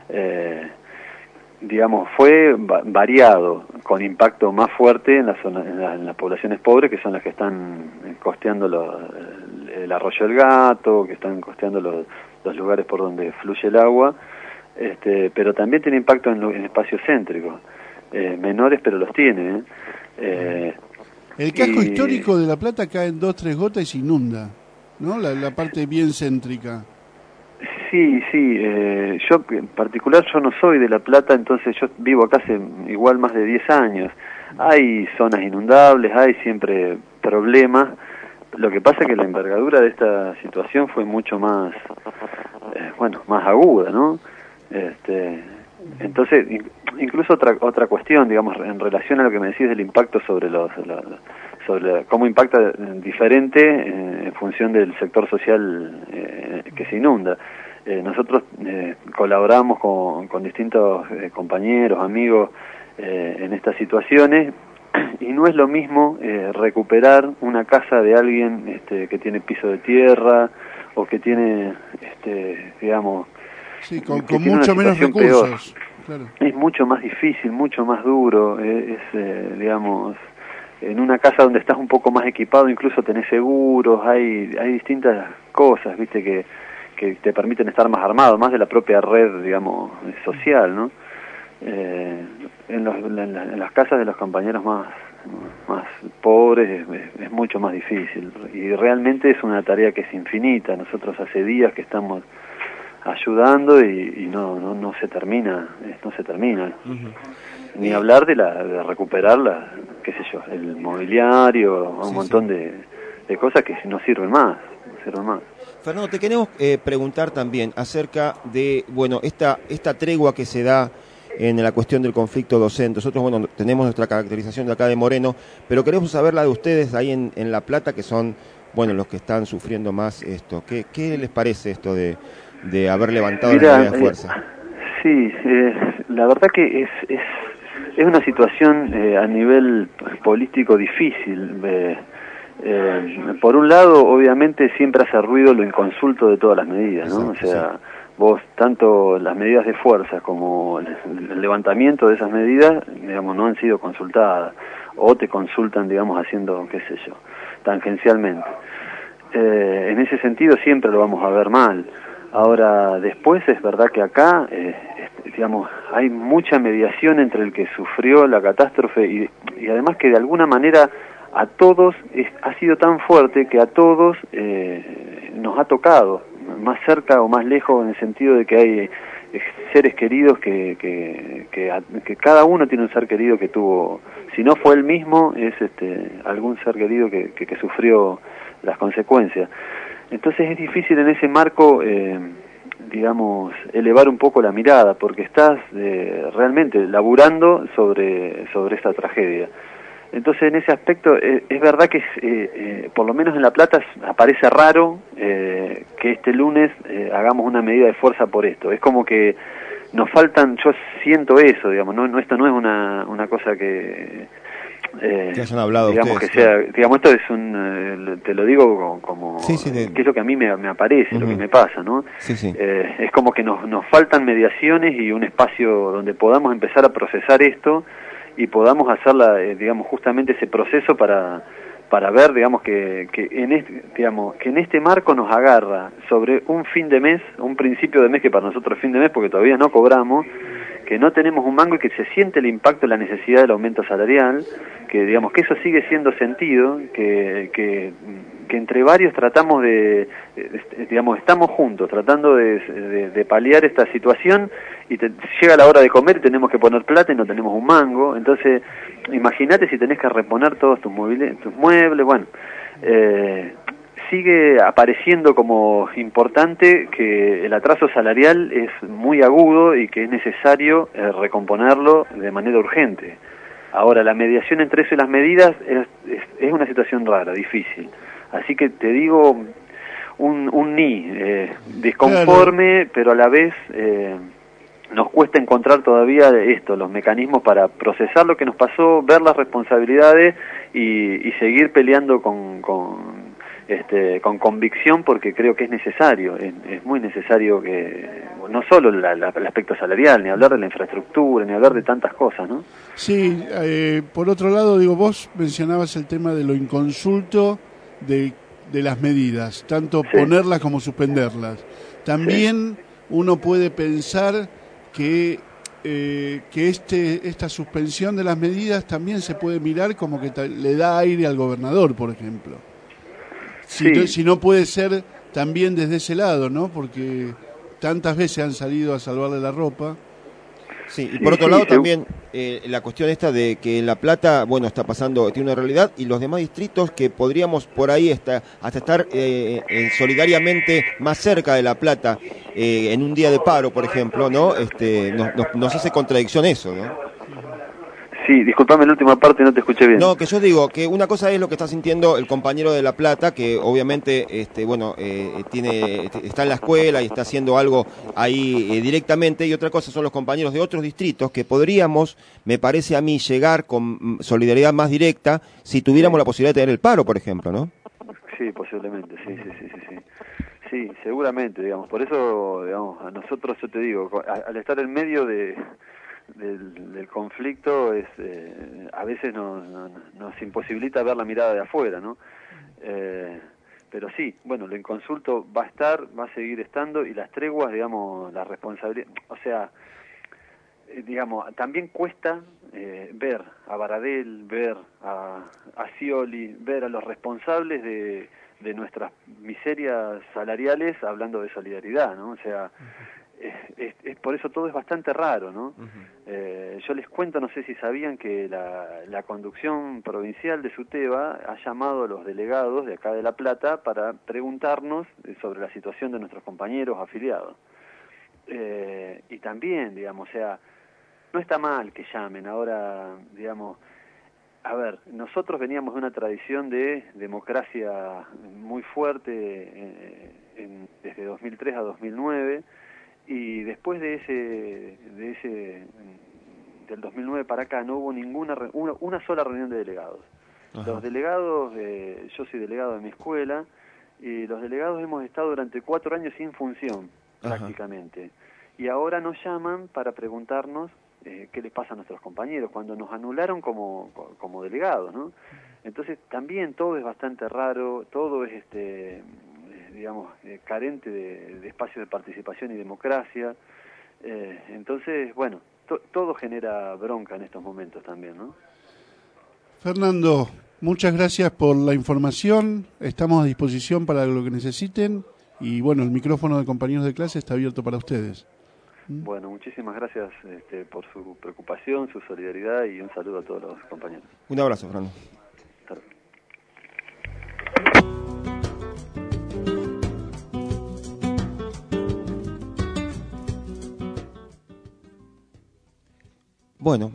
Digamos, fue variado, con impacto más fuerte en las poblaciones pobres, que son las que están costeando el arroyo del Gato, que están costeando los lugares por donde fluye el agua, pero también tiene impacto en espacios céntricos, menores, pero los tiene. El casco histórico de La Plata cae en 2-3 gotas y se inunda, ¿no? La parte bien céntrica. Sí, yo en particular yo no soy de La Plata, entonces yo vivo acá hace igual más de 10 años. Hay zonas inundables, hay siempre problemas. Lo que pasa es que la envergadura de esta situación fue mucho más, más aguda, ¿no? Entonces, incluso otra cuestión, digamos, en relación a lo que me decís del impacto sobre cómo impacta diferente en función del sector social que se inunda. Nosotros colaboramos con distintos compañeros, amigos en estas situaciones, y no es lo mismo recuperar una casa de alguien que tiene piso de tierra o que tiene, digamos, sí, con mucho menos recursos. Claro. Es mucho más difícil, mucho más duro, digamos, en una casa donde estás un poco más equipado, incluso tenés seguros, hay distintas cosas, viste, que te permiten estar más armado, más de la propia red, digamos, social, ¿no? En las casas de los compañeros más pobres es mucho más difícil, y realmente es una tarea que es infinita. Nosotros hace días que estamos ayudando y no se termina, ni hablar de recuperar qué sé yo, el mobiliario, un montón de cosas que no sirven más. Fernando, te queremos preguntar también acerca de, bueno, esta tregua que se da en la cuestión del conflicto docente. Nosotros, bueno, tenemos nuestra caracterización de acá de Moreno, pero queremos saber la de ustedes ahí en La Plata, que son, bueno, los que están sufriendo más esto. ¿Qué les parece esto de haber levantado la medida de fuerza? Sí, la verdad que es una situación a nivel político difícil. Por un lado, obviamente, siempre hace ruido lo inconsulto de todas las medidas, ¿no? Exacto, o sea, vos, tanto las medidas de fuerza como el levantamiento de esas medidas, digamos, no han sido consultadas, o te consultan, digamos, haciendo, qué sé yo, tangencialmente. En ese sentido siempre lo vamos a ver mal. Ahora, después es verdad que acá, digamos, hay mucha mediación entre el que sufrió la catástrofe y además que de alguna manera a todos ha sido tan fuerte que a todos nos ha tocado, más cerca o más lejos, en el sentido de que hay seres queridos que cada uno tiene un ser querido que tuvo, si no fue él mismo, es algún ser querido que sufrió las consecuencias. Entonces es difícil en ese marco, digamos, elevar un poco la mirada, porque estás realmente laburando sobre esta tragedia. Entonces, en ese aspecto, es verdad que por lo menos en La Plata aparece raro que este lunes hagamos una medida de fuerza por esto. Es como que nos faltan, yo siento eso, digamos, no esto no es una cosa que hayan hablado digamos ustedes, que sea, digamos, esto es te lo digo como que es lo que a mí me aparece, lo que me pasa, ¿no? Es como que nos faltan mediaciones y un espacio donde podamos empezar a procesar esto y podamos hacerla, digamos, justamente ese proceso para ver, digamos, que en este marco nos agarra sobre un fin de mes, un principio de mes que para nosotros es fin de mes porque todavía no cobramos, que no tenemos un mango y que se siente el impacto de la necesidad del aumento salarial, que digamos que eso sigue siendo sentido, que entre varios tratamos digamos, estamos juntos tratando de paliar esta situación y llega la hora de comer y tenemos que poner plata y no tenemos un mango. Entonces, imagínate si tenés que reponer todos tus muebles, bueno, sigue apareciendo como importante que el atraso salarial es muy agudo y que es necesario recomponerlo de manera urgente. Ahora, la mediación entre eso y las medidas es una situación rara, difícil. Así que te digo un disconforme, claro, pero a la vez nos cuesta encontrar todavía los mecanismos para procesar lo que nos pasó, ver las responsabilidades y seguir peleando con convicción, porque creo que es necesario, es muy necesario que no solo el aspecto salarial, ni hablar de la infraestructura, ni hablar de tantas cosas, ¿no? Sí, por otro lado, digo, vos mencionabas el tema de lo inconsulto de las medidas, tanto ponerlas como suspenderlas. También uno puede pensar que esta suspensión de las medidas también se puede mirar como que le da aire al gobernador, por ejemplo. Si no puede ser también desde ese lado, ¿no? Porque tantas veces han salido a salvarle la ropa. Sí, y por otro lado también la cuestión esta de que La Plata, bueno, está pasando, tiene una realidad, y los demás distritos que podríamos por ahí hasta estar solidariamente más cerca de La Plata en un día de paro, por ejemplo, ¿no? Nos hace contradicción eso, ¿no? Sí, disculpame la última parte, no te escuché bien. No, que yo digo que una cosa es lo que está sintiendo el compañero de La Plata, que obviamente está en la escuela y está haciendo algo ahí directamente, y otra cosa son los compañeros de otros distritos que podríamos, me parece a mí, llegar con solidaridad más directa si tuviéramos la posibilidad de tener el paro, por ejemplo, ¿no? Sí, posiblemente, sí. Sí, seguramente, digamos. Por eso, digamos, a nosotros, yo te digo, al estar en medio del conflicto a veces nos imposibilita ver la mirada de afuera, ¿no? Pero sí, bueno, lo inconsulto va a seguir estando, y las treguas, digamos, la responsabilidad, o sea, digamos, también cuesta ver a Baradel, ver a Scioli, ver a los responsables de nuestras miserias salariales hablando de solidaridad, ¿no? O sea, es por eso todo es bastante raro, ¿no? Yo les cuento, no sé si sabían que la conducción provincial de SUTEBA ha llamado a los delegados de acá de La Plata para preguntarnos sobre la situación de nuestros compañeros afiliados. Y también, digamos, o sea, no está mal que llamen. Ahora, digamos, a ver, nosotros veníamos de una tradición de democracia muy fuerte desde 2003 a 2009, y después del 2009 para acá no hubo una sola reunión de delegados. Ajá. Los delegados, yo soy delegado de mi escuela, y los delegados hemos estado durante 4 años sin función, prácticamente. Y ahora nos llaman para preguntarnos qué les pasa a nuestros compañeros, cuando nos anularon como delegados, ¿no? Entonces también todo es bastante raro, todo es digamos, carente de espacio de participación y democracia. Entonces, bueno, todo genera bronca en estos momentos también, ¿no? Fernando, muchas gracias por la información, estamos a disposición para lo que necesiten, y bueno, el micrófono de compañeros de clase está abierto para ustedes. Bueno, muchísimas gracias por su preocupación, su solidaridad, y un saludo a todos los compañeros. Un abrazo, Fernando. Bueno,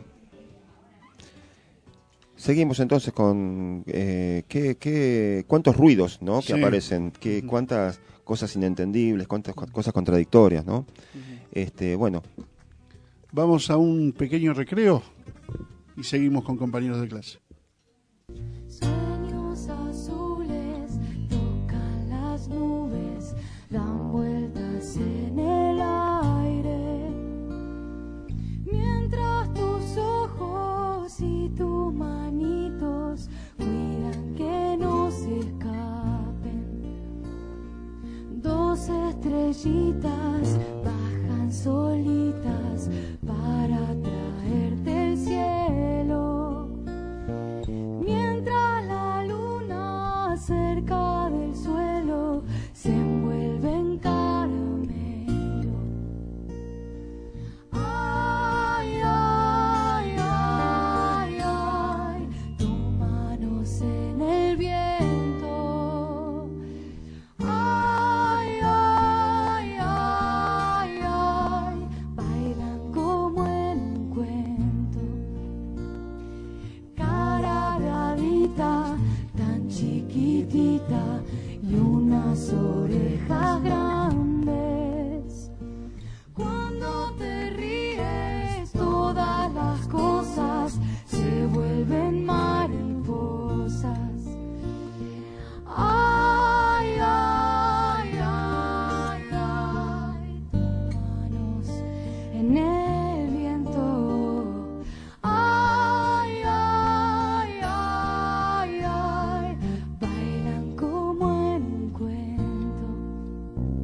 seguimos entonces con cuántos ruidos, ¿no? Que aparecen, cuántas cosas inentendibles, cuántas cosas contradictorias, ¿no? Bueno, vamos a un pequeño recreo y seguimos con compañeros de clase. Sueños azules tocan las nubes, dan vueltas en el aire, mientras tus ojos y tus manitos cuidan que no se escapen. 2 estrellitas bajan solitas para traerte el cielo, mientras la luna cerca del suelo se envuelve en caramelo. Ay, ay, ay, ay, tus manos en el viento. Ay, ay, ay, ay, bailan como en un cuento. Cara gradita, tan chiquitita, y unas orejas grandes. Cuando te ríes, todas las cosas se vuelven mariposas. Ay, ay, ay, ay, tus manos en el viento. Ay, ay, ay, ay, bailan como en un cuento.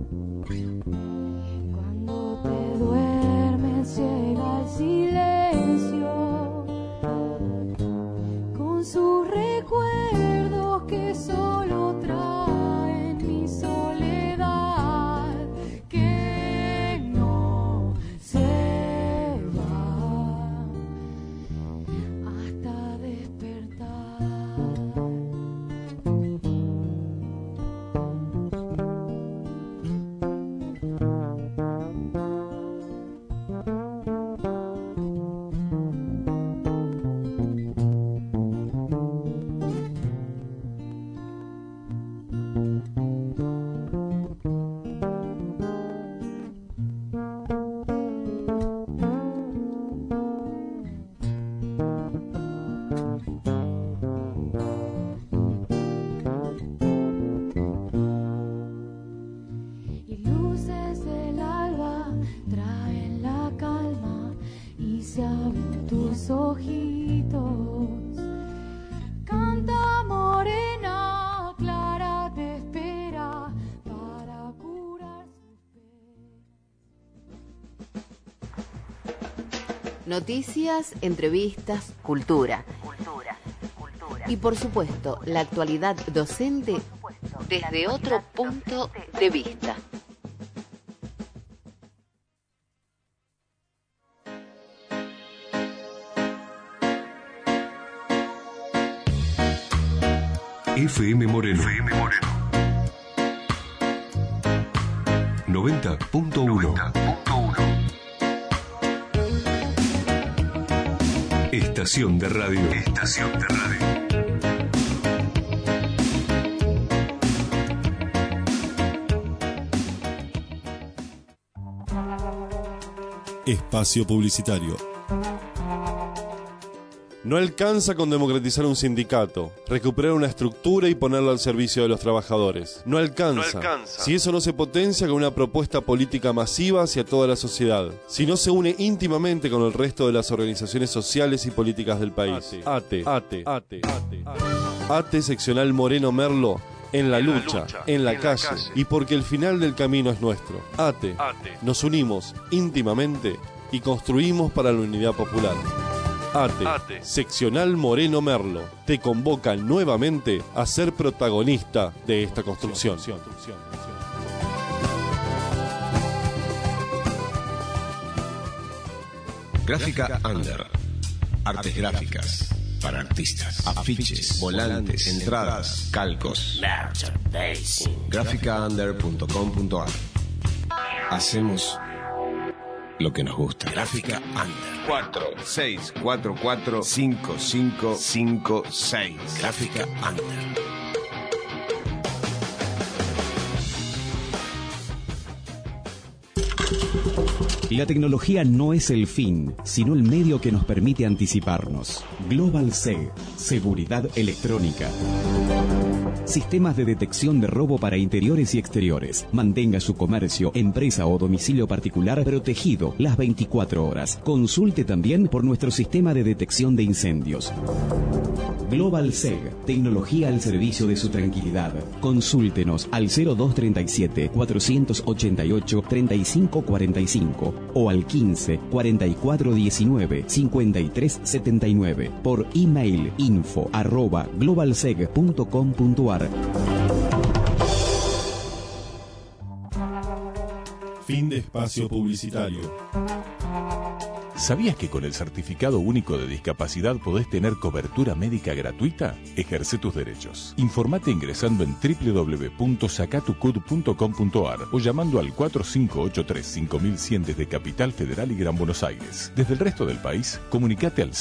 Noticias, entrevistas, cultura. Y por supuesto, la actualidad docente desde otro punto de vista. FM Moreno. 90.1. Estación de radio. Espacio publicitario. No alcanza con democratizar un sindicato, recuperar una estructura y ponerlo al servicio de los trabajadores. No alcanza. Si eso no se potencia con una propuesta política masiva hacia toda la sociedad. Si no se une íntimamente con el resto de las organizaciones sociales y políticas del país. ATE seccional Moreno Merlo. En la lucha, en la calle, y porque el final del camino es nuestro. ATE. Nos unimos íntimamente y construimos para la unidad popular. ATE, seccional Moreno Merlo, te convoca nuevamente a ser protagonista de esta construcción. Gráfica Under. Artes gráficas para artistas. Afiches, volantes, entradas, calcos. Gráficaunder.com.ar. Hacemos lo que nos gusta. Gráfica Under. 46445556. Gráfica Under. La tecnología no es el fin, sino el medio que nos permite anticiparnos. Global SEG, seguridad electrónica. Sistemas de detección de robo para interiores y exteriores. Mantenga su comercio, empresa o domicilio particular protegido las 24 horas. Consulte también por nuestro sistema de detección de incendios. Global SEG, tecnología al servicio de su tranquilidad. Consúltenos al 0237 488 3545 o al 15 44 19 53 79 por email info@globalseg.com.ar. Fin de espacio publicitario. ¿Sabías que con el Certificado Único de Discapacidad podés tener cobertura médica gratuita? Ejerce tus derechos. Informate ingresando en www.sacatucud.com.ar o llamando al 4583-5100 desde Capital Federal y Gran Buenos Aires. Desde el resto del país, comunicate al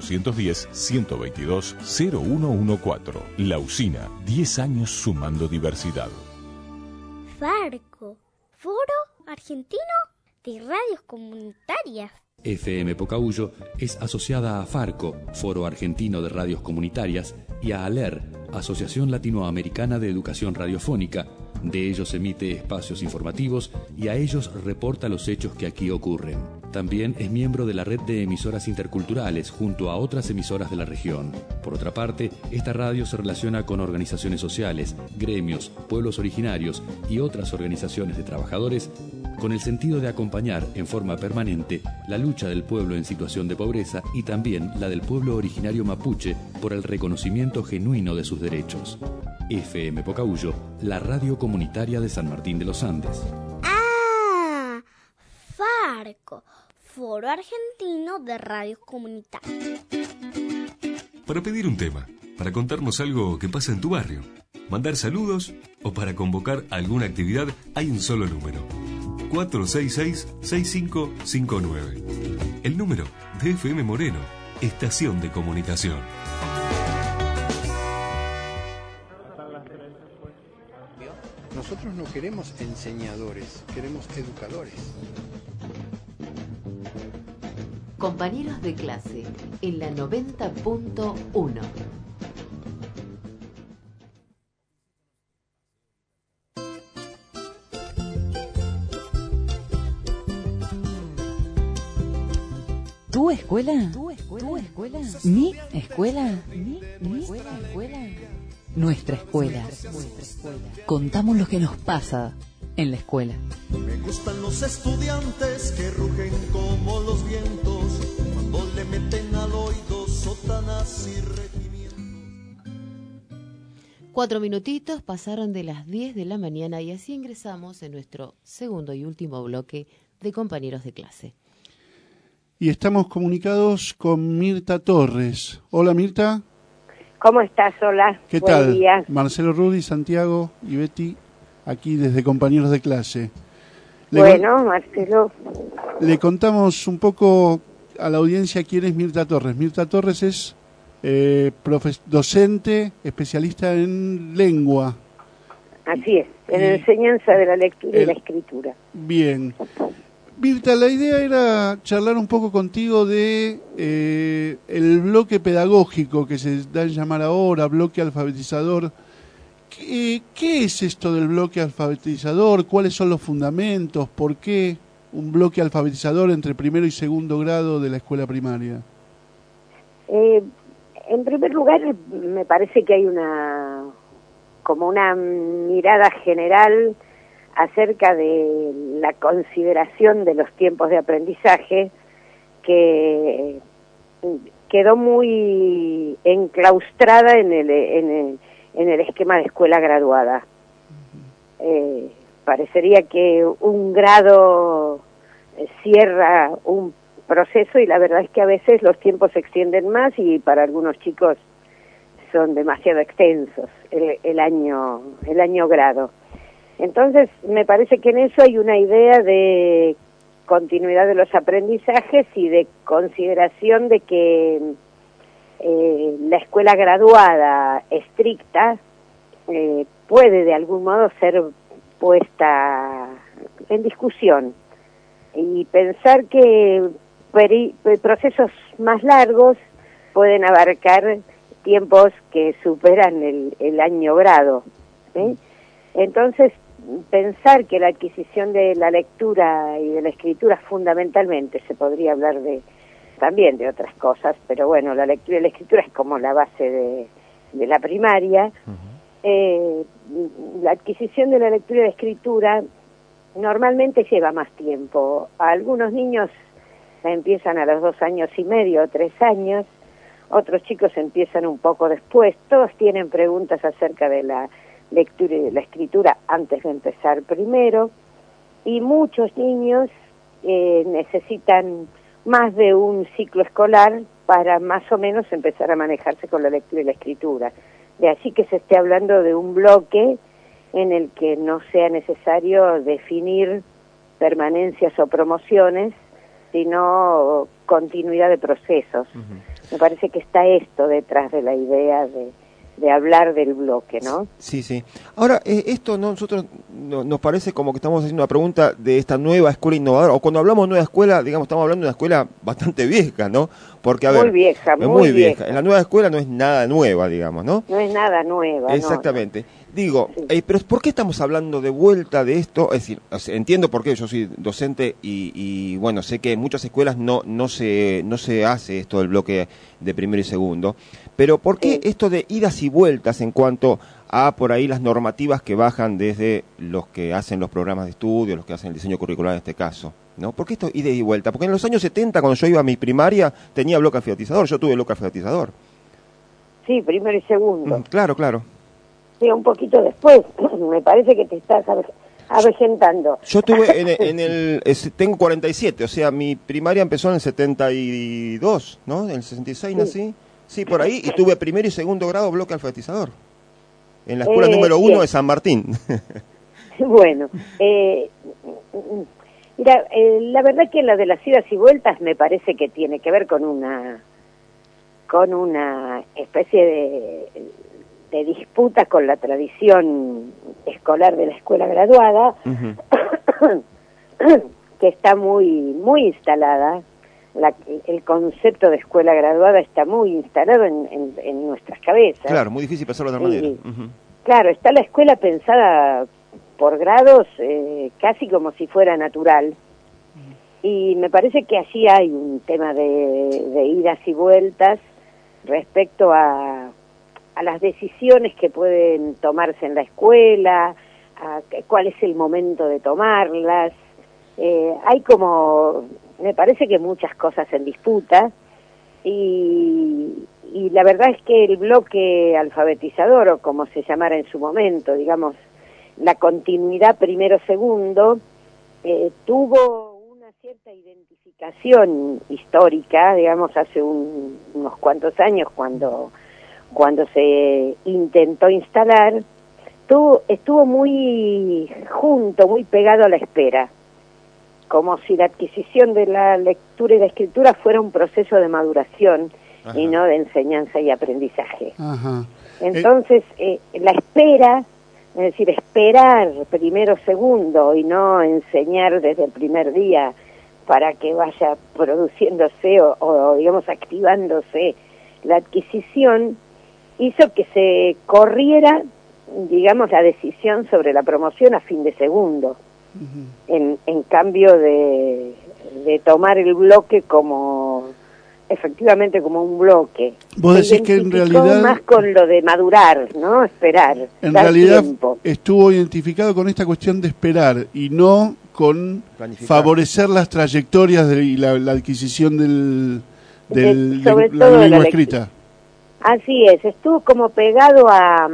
0810-122-0114. La Usina, 10 años sumando diversidad. Farco, Foro Argentino de Radios Comunitarias. FM Pocahuyo es asociada a Farco, Foro Argentino de Radios Comunitarias, y a ALER, Asociación Latinoamericana de Educación Radiofónica. De ellos emite espacios informativos y a ellos reporta los hechos que aquí ocurren. También es miembro de la red de emisoras interculturales junto a otras emisoras de la región. Por otra parte, esta radio se relaciona con organizaciones sociales, gremios, pueblos originarios y otras organizaciones de trabajadores con el sentido de acompañar en forma permanente la lucha del pueblo en situación de pobreza y también la del pueblo originario mapuche por el reconocimiento genuino de sus derechos. FM Pocahuyo, la radio comunitaria de San Martín de los Andes. ¡Ah! Farco, Foro Argentino de Radios Comunitarias. Para pedir un tema, para contarnos algo que pasa en tu barrio, mandar saludos o para convocar alguna actividad, hay un solo número: 466-6559. El número de FM Moreno, Estación de Comunicación. Nosotros no queremos enseñadores, queremos educadores. Compañeros de clase en la 90.1. ¿Tu escuela? ¿Tu escuela? ¿Mi escuela? ¿Mi escuela? Nuestra escuela. Contamos lo que nos pasa en la escuela. Me gustan los estudiantes que rugen como los vientos, ambos le meten al oído sotanas y regimientos. 4 minutitos pasaron de las 10 de la mañana y así ingresamos en nuestro segundo y último bloque de compañeros de clase. Y estamos comunicados con Mirta Torres. Hola, Mirta. ¿Cómo estás? Hola. ¿Qué Buen tal? día. Marcelo Rudy, Santiago y Betty, aquí desde compañeros de clase. Marcelo. Le contamos un poco a la audiencia quién es Mirta Torres. Mirta Torres es docente, especialista en lengua. Así es, en enseñanza de la lectura y la escritura. Bien. Mirta, la idea era charlar un poco contigo de el bloque pedagógico que se da en llamar ahora, bloque alfabetizador. ¿Qué es esto del bloque alfabetizador? ¿Cuáles son los fundamentos? ¿Por qué un bloque alfabetizador entre primero y segundo grado de la escuela primaria? En primer lugar, me parece que hay una mirada general acerca de la consideración de los tiempos de aprendizaje que quedó muy enclaustrada en el esquema de escuela graduada. Parecería que un grado cierra un proceso y la verdad es que a veces los tiempos se extienden más y para algunos chicos son demasiado extensos el año grado. Entonces, me parece que en eso hay una idea de continuidad de los aprendizajes y de consideración de que la escuela graduada estricta puede de algún modo ser puesta en discusión y pensar que procesos más largos pueden abarcar tiempos que superan el año grado. Entonces, pensar que la adquisición de la lectura y de la escritura fundamentalmente, se podría hablar también de otras cosas, pero bueno, la lectura y la escritura es como la base de la primaria. La adquisición de la lectura y la escritura normalmente lleva más tiempo. A algunos niños la empiezan a los 2 años y medio o 3 años, otros chicos empiezan un poco después, todos tienen preguntas acerca de la lectura y de la escritura antes de empezar primero, y muchos niños necesitan más de un ciclo escolar para más o menos empezar a manejarse con la lectura y la escritura. De así que se esté hablando de un bloque en el que no sea necesario definir permanencias o promociones, sino continuidad de procesos. Me parece que está esto detrás de la idea de hablar del bloque, ¿no? Sí, sí. Ahora, esto nosotros nos parece como que estamos haciendo una pregunta de esta nueva escuela innovadora, o cuando hablamos de nueva escuela, digamos, estamos hablando de una escuela bastante vieja, ¿no? Porque, a ver, muy vieja. En la nueva escuela no es nada nueva, digamos, ¿no? No es nada nueva. Exactamente. No. Digo, pero ¿por qué estamos hablando de vuelta de esto? Es decir, entiendo por qué, yo soy docente y bueno, sé que en muchas escuelas no se hace esto del bloque de primero y segundo, pero ¿por qué esto de idas y vueltas en cuanto a por ahí las normativas que bajan desde los que hacen los programas de estudio, los que hacen el diseño curricular en este caso? ¿No? ¿Por qué esto ida y vuelta? Porque en los años 70, cuando yo iba a mi primaria, tenía bloque alfabetizador, yo tuve bloque alfabetizador. Sí, primero y segundo. Claro, claro. Sí, un poquito después, me parece que te estás avejentando. Yo tuve tengo 47, o sea, mi primaria empezó en el 72, ¿no? En el 66 nací. Sí, por ahí, y tuve primero y segundo grado bloque alfabetizador. En la escuela número 1 de San Martín. Bueno, mira, la verdad que la de las idas y vueltas me parece que tiene que ver con una especie de disputa con la tradición escolar de la escuela graduada, que está muy instalada. El concepto de escuela graduada está muy instalado en nuestras cabezas. Claro, muy difícil pensarlo de otra manera. Claro, está la escuela pensada por grados casi como si fuera natural. Y me parece que allí hay un tema de idas y vueltas respecto a las decisiones que pueden tomarse en la escuela, a cuál es el momento de tomarlas. Hay me parece que muchas cosas en disputa, y la verdad es que el bloque alfabetizador, o como se llamara en su momento, digamos, la continuidad primero-segundo, tuvo una cierta identificación histórica, digamos, hace unos cuantos años cuando se intentó instalar, estuvo muy junto, muy pegado a la espera, como si la adquisición de la lectura y la escritura fuera un proceso de maduración. Ajá. Y no de enseñanza y aprendizaje. Ajá. Entonces, la espera, es decir, esperar primero, segundo, y no enseñar desde el primer día para que vaya produciéndose o digamos, activándose la adquisición, hizo que se corriera, digamos, la decisión sobre la promoción a fin de segundo, en cambio de tomar el bloque efectivamente como un bloque. Vos decís que en realidad más con lo de madurar, ¿no? Esperar. En realidad tiempo. Estuvo identificado con esta cuestión de esperar y no con favorecer las trayectorias y la adquisición de la lengua escrita. Así es, estuvo como pegado a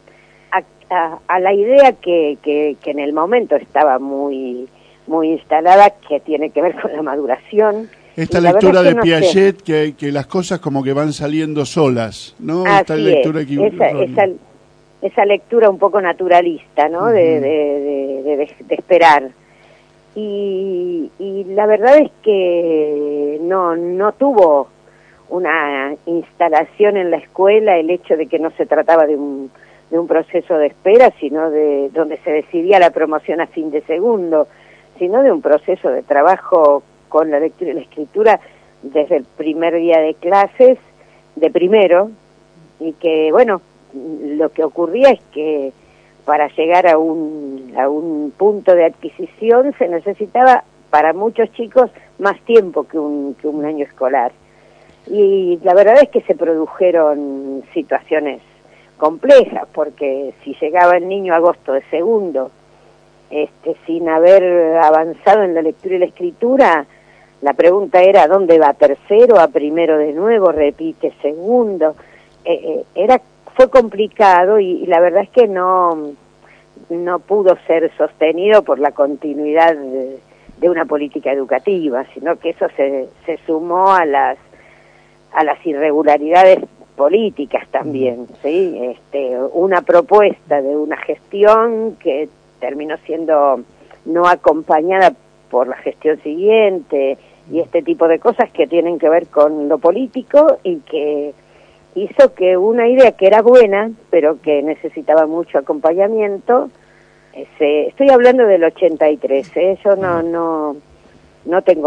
la idea que en el momento estaba muy instalada, que tiene que ver con la maduración. Esta lectura de Piaget, que las cosas como que van saliendo solas, ¿no? Esta lectura esa lectura un poco naturalista, ¿no? De esperar. Y la verdad es que no tuvo una instalación en la escuela el hecho de que no se trataba de un proceso de espera, sino de donde se decidía la promoción a fin de segundo, sino de un proceso de trabajo con la lectura y la escritura desde el primer día de clases, de primero, y que, bueno, lo que ocurría es que para llegar a un punto de adquisición se necesitaba para muchos chicos más tiempo que un año escolar. Y la verdad es que se produjeron situaciones complejas, porque si llegaba el niño a agosto de segundo, sin haber avanzado en la lectura y la escritura, la pregunta era ¿dónde va? ¿Tercero? ¿A primero de nuevo? ¿Repite segundo? Fue complicado y la verdad es que no pudo ser sostenido por la continuidad de una política educativa, sino que eso se sumó a las irregularidades políticas también, ¿sí? Una propuesta de una gestión que terminó siendo no acompañada por la gestión siguiente, y este tipo de cosas que tienen que ver con lo político y que hizo que una idea que era buena, pero que necesitaba mucho acompañamiento, estoy hablando del 83, yo no tengo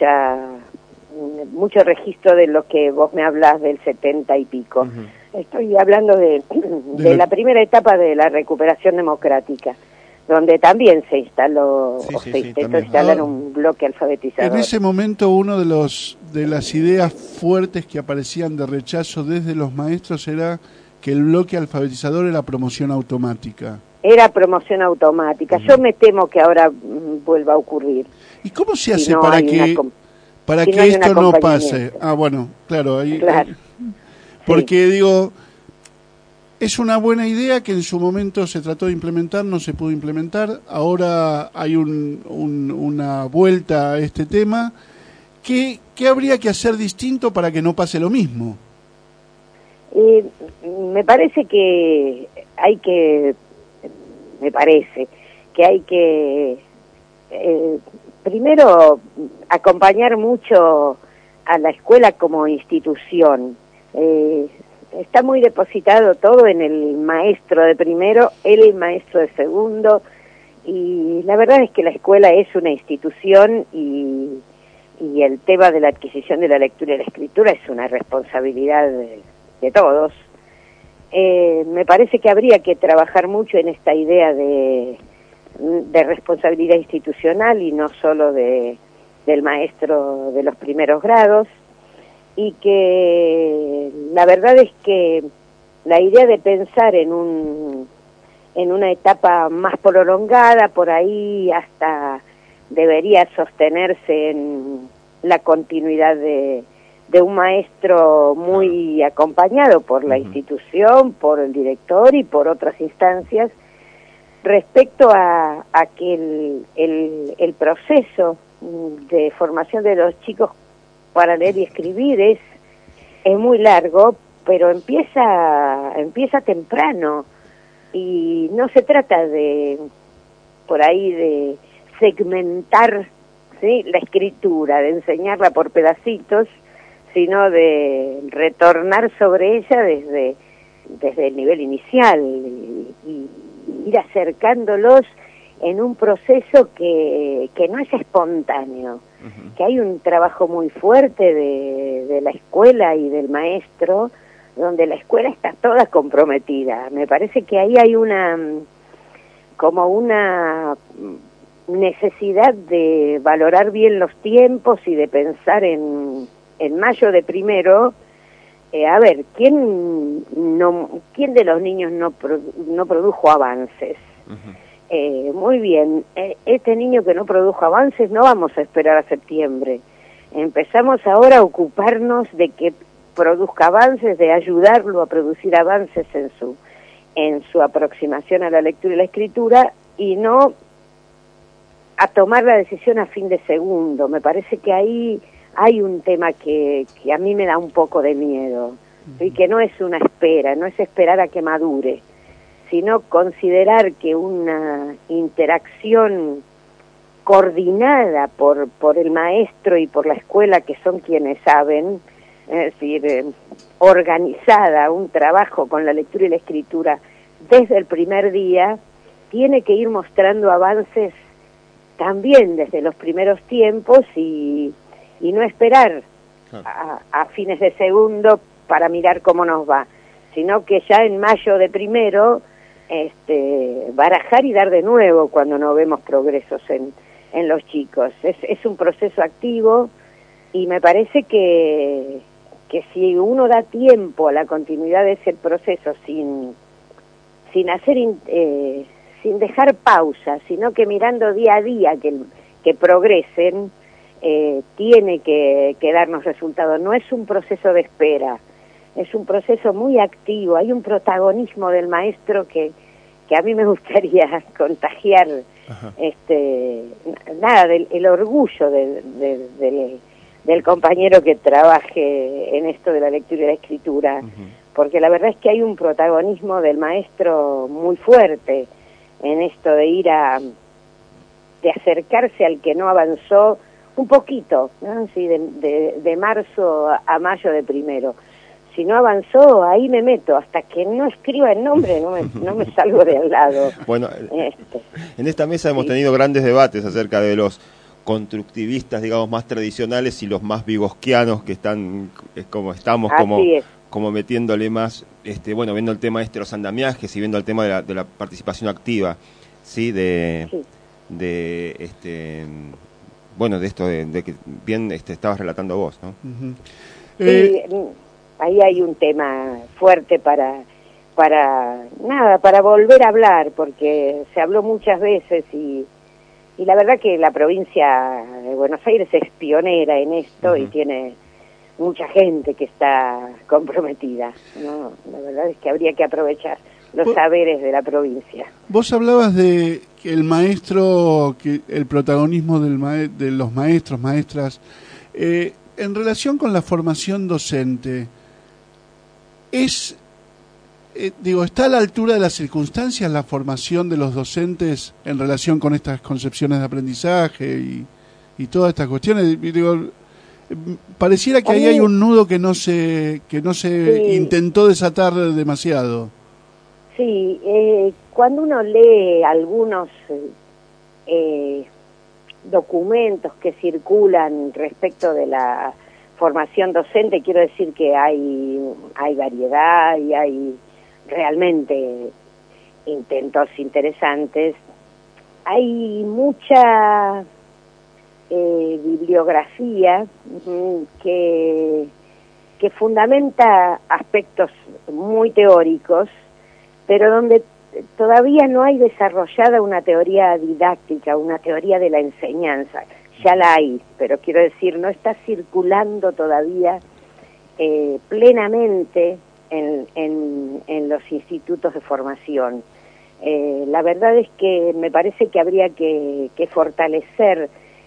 mucho registro de lo que vos me hablas del 70 y pico. Estoy hablando de la primera etapa de la recuperación democrática, donde también se instaló intentó instalar un bloque alfabetizador. En ese momento uno de las ideas fuertes que aparecían de rechazo desde los maestros era que el bloque alfabetizador era promoción automática. Era promoción automática. Yo me temo que ahora vuelva a ocurrir. ¿Y cómo se hace para que esto no pase? Ah, bueno, claro, ahí. Claro. Porque digo, es una buena idea que en su momento se trató de implementar, no se pudo implementar. Ahora hay una vuelta a este tema. ¿Qué habría que hacer distinto para que no pase lo mismo? Me parece que hay que primero acompañar mucho a la escuela como institución. Está muy depositado todo en el maestro de primero, el maestro de segundo, y la verdad es que la escuela es una institución y el tema de la adquisición de la lectura y la escritura es una responsabilidad de todos. Me parece que habría que trabajar mucho en esta idea de responsabilidad institucional y no solo del maestro de los primeros grados, y que la verdad es que la idea de pensar en una etapa más prolongada, por ahí hasta debería sostenerse en la continuidad de un maestro muy acompañado por la institución, por el director y por otras instancias, respecto a que el proceso de formación de los chicos para leer y escribir es muy largo, pero empieza temprano, y no se trata de segmentar, ¿sí?, la escritura, de enseñarla por pedacitos, sino de retornar sobre ella desde el nivel inicial y ir acercándolos en un proceso que no es espontáneo, que hay un trabajo muy fuerte de la escuela y del maestro, donde la escuela está toda comprometida. Me parece que ahí hay una necesidad de valorar bien los tiempos y de pensar en mayo de primero, a ver, ¿quién de los niños no produjo avances? Muy bien, este niño que no produjo avances no vamos a esperar a septiembre. Empezamos ahora a ocuparnos de que produzca avances, de ayudarlo a producir avances en su aproximación a la lectura y la escritura, y no a tomar la decisión a fin de segundo. Me parece que ahí hay un tema que a mí me da un poco de miedo, y que no es una espera, no es esperar a que madure, sino considerar que una interacción coordinada por el maestro y por la escuela, que son quienes saben, es decir, organizada, un trabajo con la lectura y la escritura desde el primer día, tiene que ir mostrando avances también desde los primeros tiempos, y no esperar a fines de segundo para mirar cómo nos va, sino que ya en mayo de primero barajar y dar de nuevo cuando no vemos progresos en los chicos. Es un proceso activo, y me parece que si uno da tiempo a la continuidad de ese proceso sin dejar pausa, sino que mirando día a día que progresen, tiene que darnos resultados. No es un proceso de espera, es un proceso muy activo. Hay un protagonismo del maestro que a mí me gustaría contagiar, el orgullo del compañero que trabaje en esto de la lectura y la escritura, porque la verdad es que hay un protagonismo del maestro muy fuerte en esto de de acercarse al que no avanzó un poquito, ¿no? Sí, de marzo a mayo de primero. Si no avanzó, ahí me meto, hasta que no escriba el nombre, no me salgo de al lado. Bueno, en esta mesa hemos tenido grandes debates acerca de los constructivistas, digamos, más tradicionales, y los más vigosquianos, que están como metiéndole más, viendo el tema de los andamiajes y viendo el tema de la participación activa, ¿sí? De esto de que bien estabas relatando vos, ¿no? Sí, ahí hay un tema fuerte para volver a hablar, porque se habló muchas veces, y la verdad que la provincia de Buenos Aires es pionera en esto, y tiene mucha gente que está comprometida, ¿no? La verdad es que habría que aprovechar los saberes de la provincia. Vos hablabas de que el maestro, que el protagonismo de los maestros, maestras, en relación con la formación docente, ¿está a la altura de las circunstancias la formación de los docentes en relación con estas concepciones de aprendizaje y todas estas cuestiones? Pareciera que ahí hay un nudo que no se intentó desatar demasiado. Sí, cuando uno lee algunos documentos que circulan respecto de la formación docente, quiero decir que hay variedad y hay realmente intentos interesantes. Hay mucha bibliografía que fundamenta aspectos muy teóricos, pero donde todavía no hay desarrollada una teoría didáctica, una teoría de la enseñanza. Ya la hay, pero quiero decir, no está circulando todavía plenamente en los institutos de formación. La verdad es que me parece que habría que fortalecer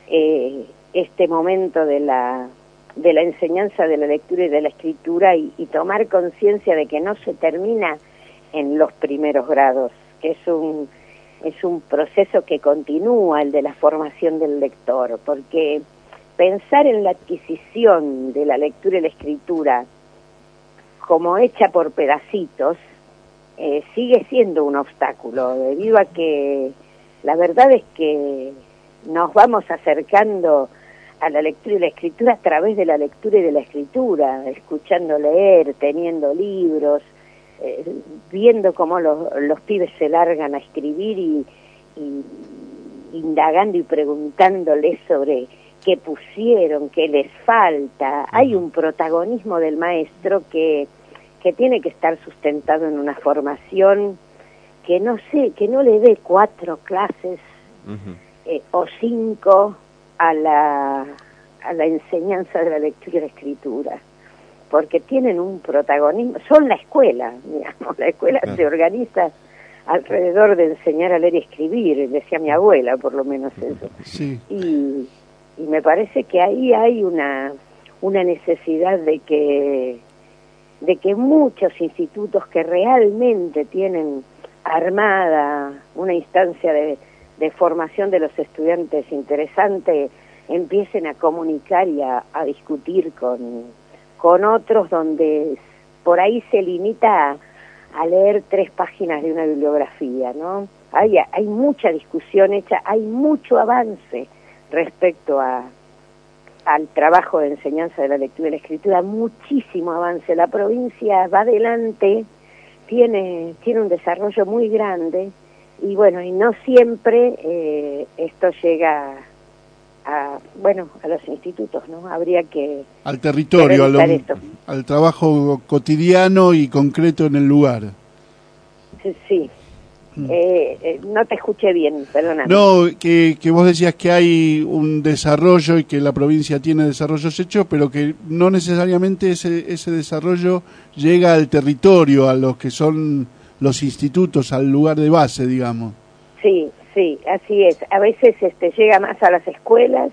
este momento de la enseñanza de la lectura y de la escritura y tomar conciencia de que no se termina en los primeros grados, que es un proceso que continúa, el de la formación del lector, porque pensar en la adquisición de la lectura y la escritura como hecha por pedacitos sigue siendo un obstáculo, debido a que la verdad es que nos vamos acercando a la lectura y la escritura a través de la lectura y de la escritura, escuchando leer, teniendo libros, viendo cómo los pibes se largan a escribir y indagando y preguntándoles sobre qué pusieron, qué les falta. Hay un protagonismo del maestro que tiene que estar sustentado en una formación que no le dé 4 clases o 5 a la enseñanza de la lectura y la escritura, porque tienen un protagonismo, son la escuela, digamos, la escuela se organiza alrededor de enseñar a leer y escribir, decía mi abuela, por lo menos eso. Sí. Y me parece que ahí hay una necesidad de que muchos institutos que realmente tienen armada una instancia de formación de los estudiantes interesante, empiecen a comunicar y a discutir con otros, donde por ahí se limita a leer 3 páginas de una bibliografía, ¿no? Hay mucha discusión hecha, hay mucho avance respecto al trabajo de enseñanza de la lectura y la escritura, muchísimo avance. La provincia va adelante, tiene un desarrollo muy grande, y bueno, y no siempre esto llega a los institutos, ¿no? Habría que al territorio, al trabajo cotidiano y concreto en el lugar. Sí. No te escuché bien, perdóname. No, que vos decías que hay un desarrollo y que la provincia tiene desarrollos hechos, pero que no necesariamente ese desarrollo llega al territorio, a los que son los institutos, al lugar de base, digamos. Sí, así es. A veces llega más a las escuelas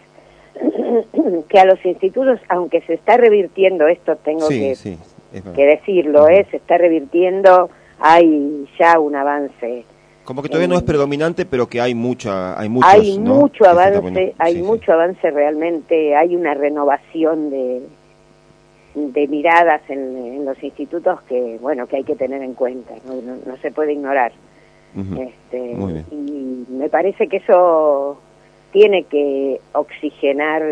que a los institutos, aunque se está revirtiendo esto, tengo que decirlo, se está revirtiendo, hay ya un avance. Como que todavía no es predominante, pero que hay mucho avance, mucho avance realmente, hay una renovación de miradas en los institutos que hay que tener en cuenta, no se puede ignorar. Y me parece que eso tiene que oxigenar,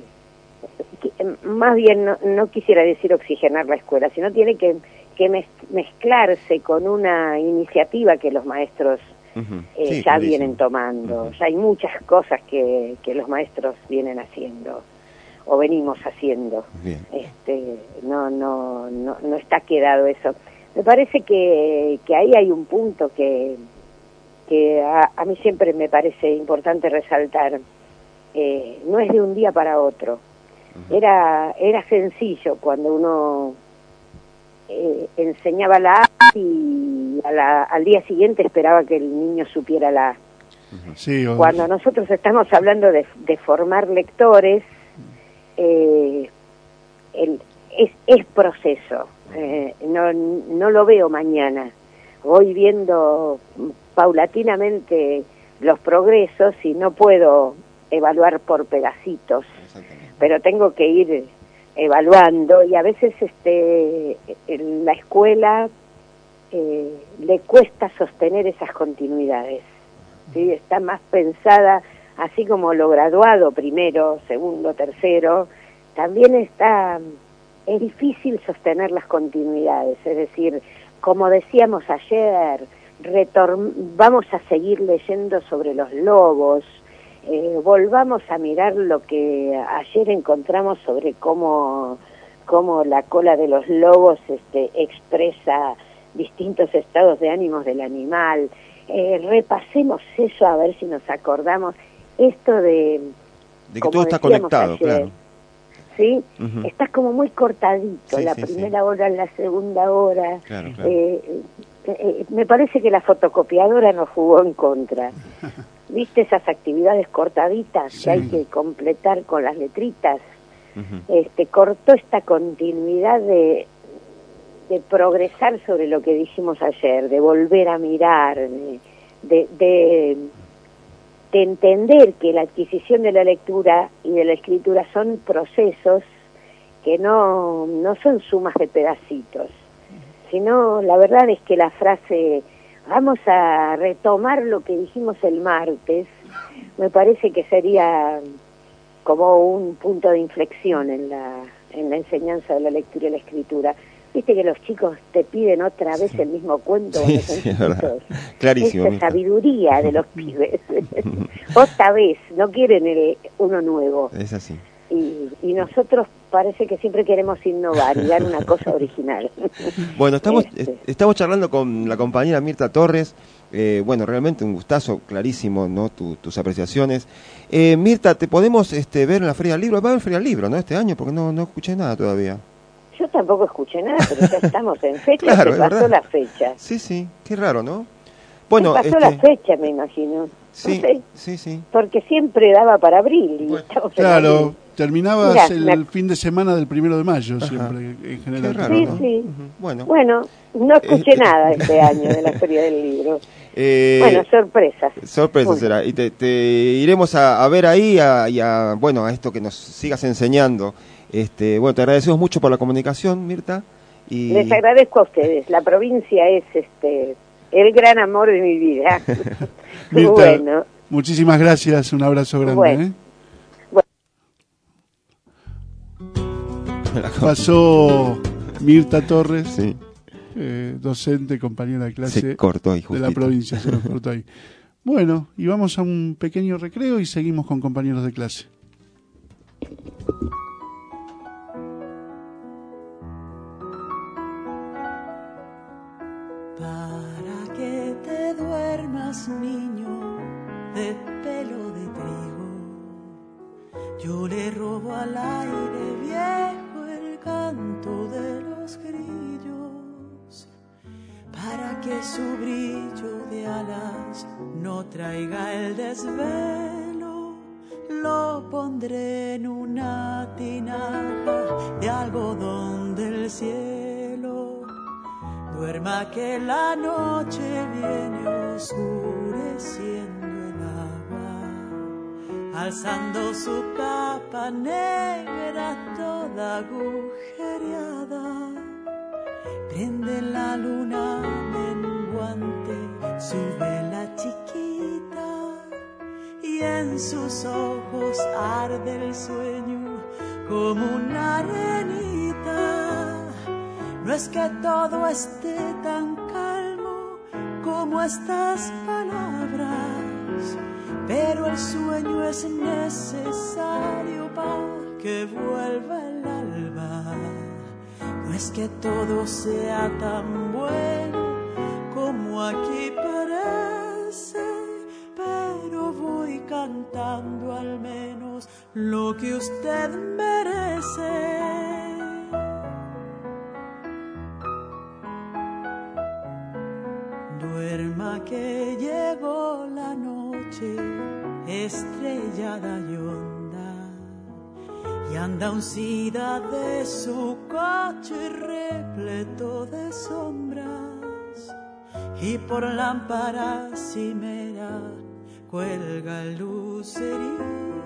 más bien no quisiera decir oxigenar la escuela, sino tiene que mezclarse con una iniciativa que los maestros ya vienen tomando. Ya hay muchas cosas que los maestros vienen haciendo o venimos haciendo. No está quedado eso. Me parece que ahí hay un punto que a mí siempre me parece importante resaltar. No es de un día para otro. Era sencillo cuando uno enseñaba la A y al día siguiente esperaba que el niño supiera la A. Cuando nosotros estamos hablando de formar lectores, es proceso. No lo veo mañana. Voy viendo paulatinamente los progresos y no puedo evaluar por pedacitos, pero tengo que ir evaluando, y a veces en la escuela le cuesta sostener esas continuidades, ¿sí? Está más pensada, así como lo graduado, primero, segundo, tercero, también es difícil sostener las continuidades, es decir, como decíamos ayer, vamos a seguir leyendo sobre los lobos, volvamos a mirar lo que ayer encontramos sobre cómo la cola de los lobos expresa distintos estados de ánimos del animal. Repasemos eso a ver si nos acordamos. Esto de que todo está conectado, ayer, claro. ¿sí? Ujú. Está como muy cortadito, Sí, la sí, primera hora, la segunda hora. Claro, claro. Me parece que la fotocopiadora nos jugó en contra. ¿Viste esas actividades cortaditas Sí. que hay que completar con las letritas? Ujú. Cortó esta continuidad de progresar sobre lo que dijimos ayer, de volver a mirar, de entender que la adquisición de la lectura y de la escritura son procesos que no son sumas de pedacitos, sino la verdad es que la frase vamos a retomar lo que dijimos el martes, me parece que sería como un punto de inflexión en la enseñanza de la lectura y la escritura. Viste que los chicos te piden otra vez el mismo cuento. Sí, cuando sí, son es verdad. chiquitos. Clarísimo, Esa Mirta. sabiduría de los pibes. Otra vez, no quieren uno nuevo. Es así. Y nosotros parece que siempre queremos innovar y dar una cosa original. Bueno, estamos charlando con la compañera Mirta Torres. Bueno, realmente un gustazo, clarísimo, ¿no? Tus apreciaciones. Mirta, ¿te podemos ver en la Feria del Libro? Va a haber Feria del Libro, ¿no? Este año, porque no escuché nada todavía. Yo tampoco escuché nada, pero ya estamos en fecha, Claro, se es pasó verdad. la fecha. Sí, qué raro, ¿no? Bueno, se pasó la fecha, me imagino. Sí, no sé, sí. porque siempre daba para abril. Y estamos en Claro, abril. terminabas Mirá, el fin de semana del 1 de mayo, siempre, en general. Qué raro, Sí, ¿no? sí. Bueno, no escuché nada este año de la Feria del Libro. Bueno, sorpresas. Sorpresa Muy será. Y te iremos a ver ahí bueno, a esto que nos sigas enseñando. Bueno, te agradecemos mucho por la comunicación, Mirta. Y Les agradezco a ustedes. La provincia es el gran amor de mi vida. Mirta, Bueno. muchísimas gracias, un abrazo grande. Bueno. Pasó Mirta Torres, sí. Docente, compañera de clase Se cortó ahí, de justito. la provincia, se nos cortó ahí. Bueno, y vamos a un pequeño recreo y seguimos con compañeros de clase. Para que te duermas, niño, de pelo de trigo, yo le robo al aire viejo el canto de los grillos, para que su brillo de alas no traiga el desvelo. Lo pondré en una tinaja de algodón del cielo. Duerma que la noche viene oscureciendo el agua, alzando su capa negra toda agujereada. Prende la luna menguante su vela chiquita y en sus ojos arde el sueño como una arenita. No es que todo esté tan calmo como estas palabras, pero el sueño es necesario para que vuelva el alba. No es que todo sea tan bueno como aquí parece, pero voy cantando al menos lo que usted merece. Duerma que llegó la noche estrellada y honda, y anda uncida de su coche repleto de sombras, y por lámpara cimera cuelga el lucerito,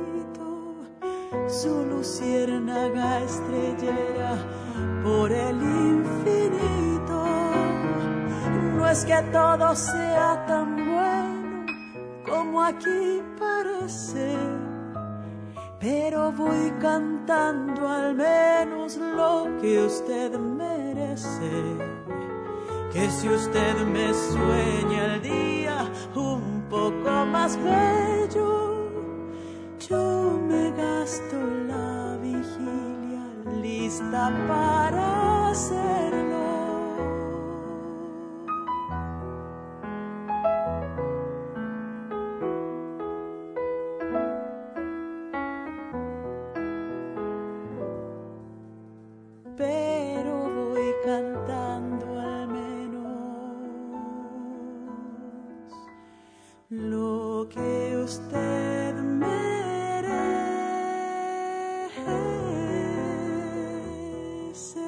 su luciérnaga estrellera por el infinito. No es que todo sea tan bueno como aquí parece, pero voy cantando al menos lo que usted merece. Que si usted me sueña el día un poco más bello, yo me gasto la vigilia lista para hacerlo. usted merece.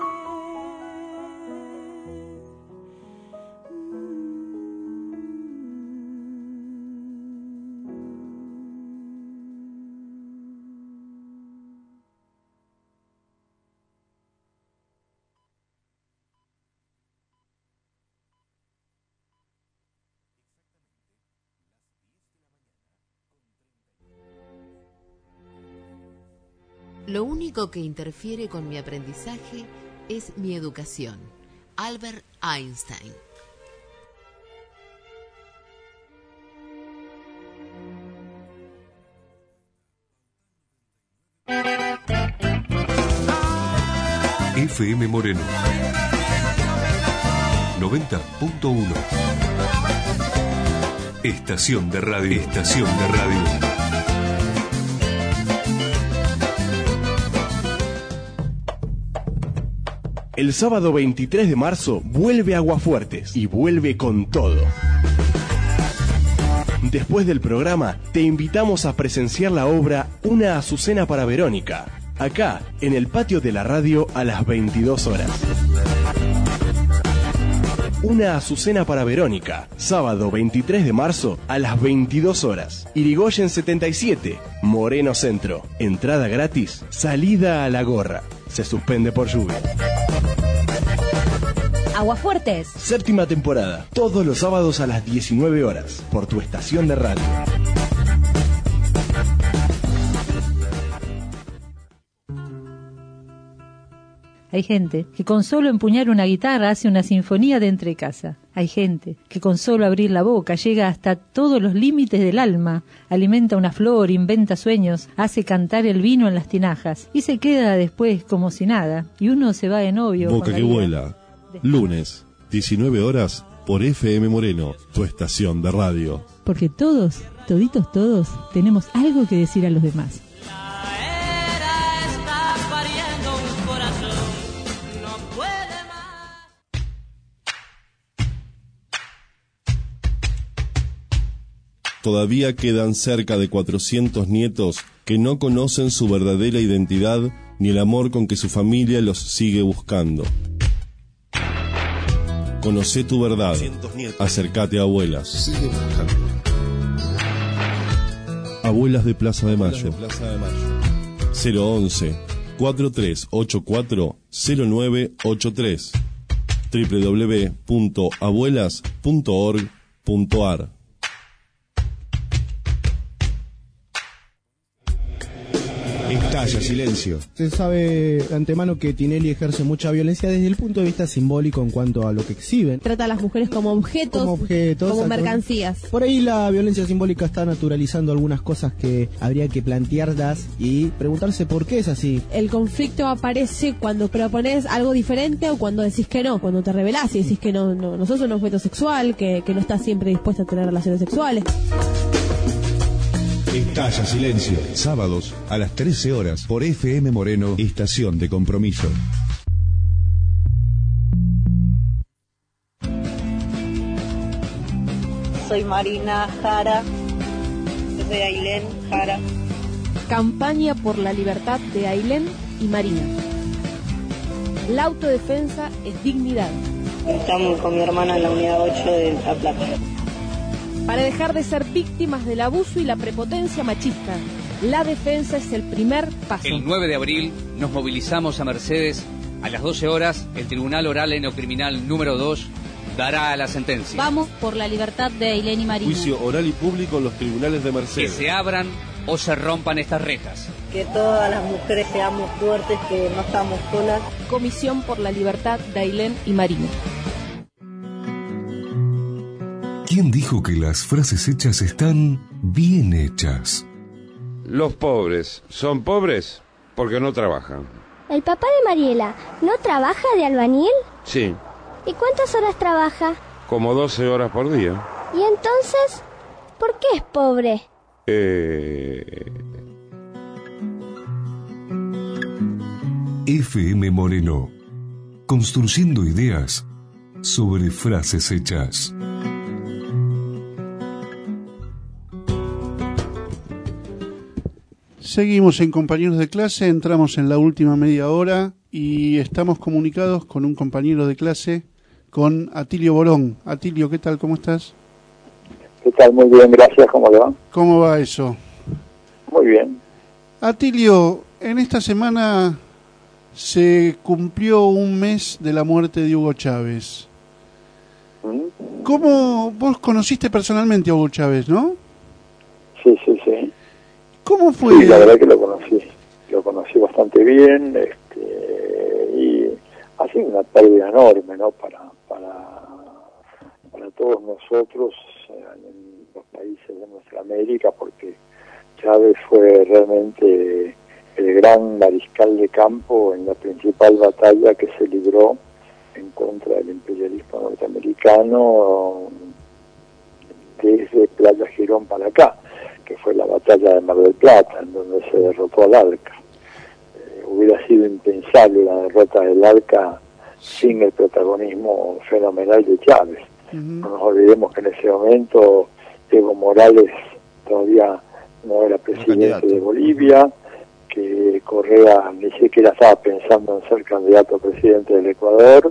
Lo único que interfiere con mi aprendizaje es mi educación. Albert Einstein. FM Moreno 90.1. Estación de radio. Estación de radio. El sábado 23 de marzo vuelve Aguafuertes y vuelve con todo. Después del programa, te invitamos a presenciar la obra Una Azucena para Verónica, acá, en el patio de la radio a las 22 horas. Una Azucena para Verónica, sábado 23 de marzo a las 22 horas. Irigoyen 77, Moreno Centro. Entrada gratis, salida a la gorra. Se suspende por lluvia. Aguafuertes. Séptima temporada, todos los sábados a las 19 horas, por tu estación de radio. Hay gente que con solo empuñar una guitarra hace una sinfonía de entrecasa. Hay gente que con solo abrir la boca llega hasta todos los límites del alma, alimenta una flor, inventa sueños, hace cantar el vino en las tinajas y se queda después como si nada, y uno se va de novio. Boca que vuela, lunes, 19 horas, por FM Moreno, tu estación de radio. Porque todos, toditos todos, tenemos algo que decir a los demás. Todavía quedan cerca de 400 nietos que no conocen su verdadera identidad ni el amor con que su familia los sigue buscando. Conocé tu verdad. Acércate a Abuelas. Abuelas de Plaza de Mayo. 011 4384 0983 www.abuelas.org.ar. Estalla silencio. Se sabe de antemano que Tinelli ejerce mucha violencia desde el punto de vista simbólico en cuanto a lo que exhiben. Trata a las mujeres como objetos, como mercancías. Por ahí la violencia simbólica está naturalizando algunas cosas que habría que plantearlas y preguntarse por qué es así. El conflicto aparece cuando propones algo diferente o cuando decís que no, cuando te rebelás y decís que no sos un objeto sexual, que no estás siempre dispuesta a tener relaciones sexuales. Estalla silencio. Sábados a las 13 horas por FM Moreno, estación de compromiso. Soy Marina Jara, de Ailén Jara. Campaña por la libertad de Ailén y Marina. La autodefensa es dignidad. Estamos con mi hermana en la unidad 8 de La Plata. Para dejar de ser víctimas del abuso y la prepotencia machista, la defensa es el primer paso. El 9 de abril nos movilizamos a Mercedes. A las 12 horas, el Tribunal Oral Criminal número 2 dará la sentencia. Vamos por la libertad de Ailén y Marina. Juicio oral y público en los tribunales de Mercedes. Que se abran o se rompan estas rejas. Que todas las mujeres seamos fuertes, que no estamos solas. Comisión por la libertad de Ailén y Marina. ¿Quién dijo que las frases hechas están bien hechas? Los pobres son pobres porque no trabajan. ¿El papá de Mariela no trabaja de albañil? Sí, ¿Y cuántas horas trabaja? como 12 horas por día. ¿Y entonces por qué es pobre? FM Moreno, construyendo ideas sobre frases hechas. Seguimos en Compañeros de Clase, entramos en la última media hora y estamos comunicados con un compañero de clase, con Atilio Borón. Atilio, ¿qué tal? ¿Cómo estás? ¿Qué tal? Muy bien, gracias. ¿Cómo le va? ¿Cómo va eso? Muy bien. Atilio, en esta semana se cumplió un mes de la muerte de Hugo Chávez. ¿Cómo vos conociste personalmente a Hugo Chávez, no? Sí, sí, sí. ¿Cómo fue? Sí, la verdad que lo conocí bastante bien, y ha sido una pérdida enorme, ¿no? Para todos nosotros en los países de nuestra América, porque Chávez fue realmente el gran mariscal de campo en la principal batalla que se libró en contra del imperialismo norteamericano desde Playa Girón para acá, que fue la batalla de Mar del Plata, en donde se derrotó al ALCA. Hubiera sido impensable la derrota del ALCA sin el protagonismo fenomenal de Chávez. No nos olvidemos que en ese momento Evo Morales todavía no era presidente de Bolivia, que Correa ni siquiera estaba pensando en ser candidato a presidente del Ecuador,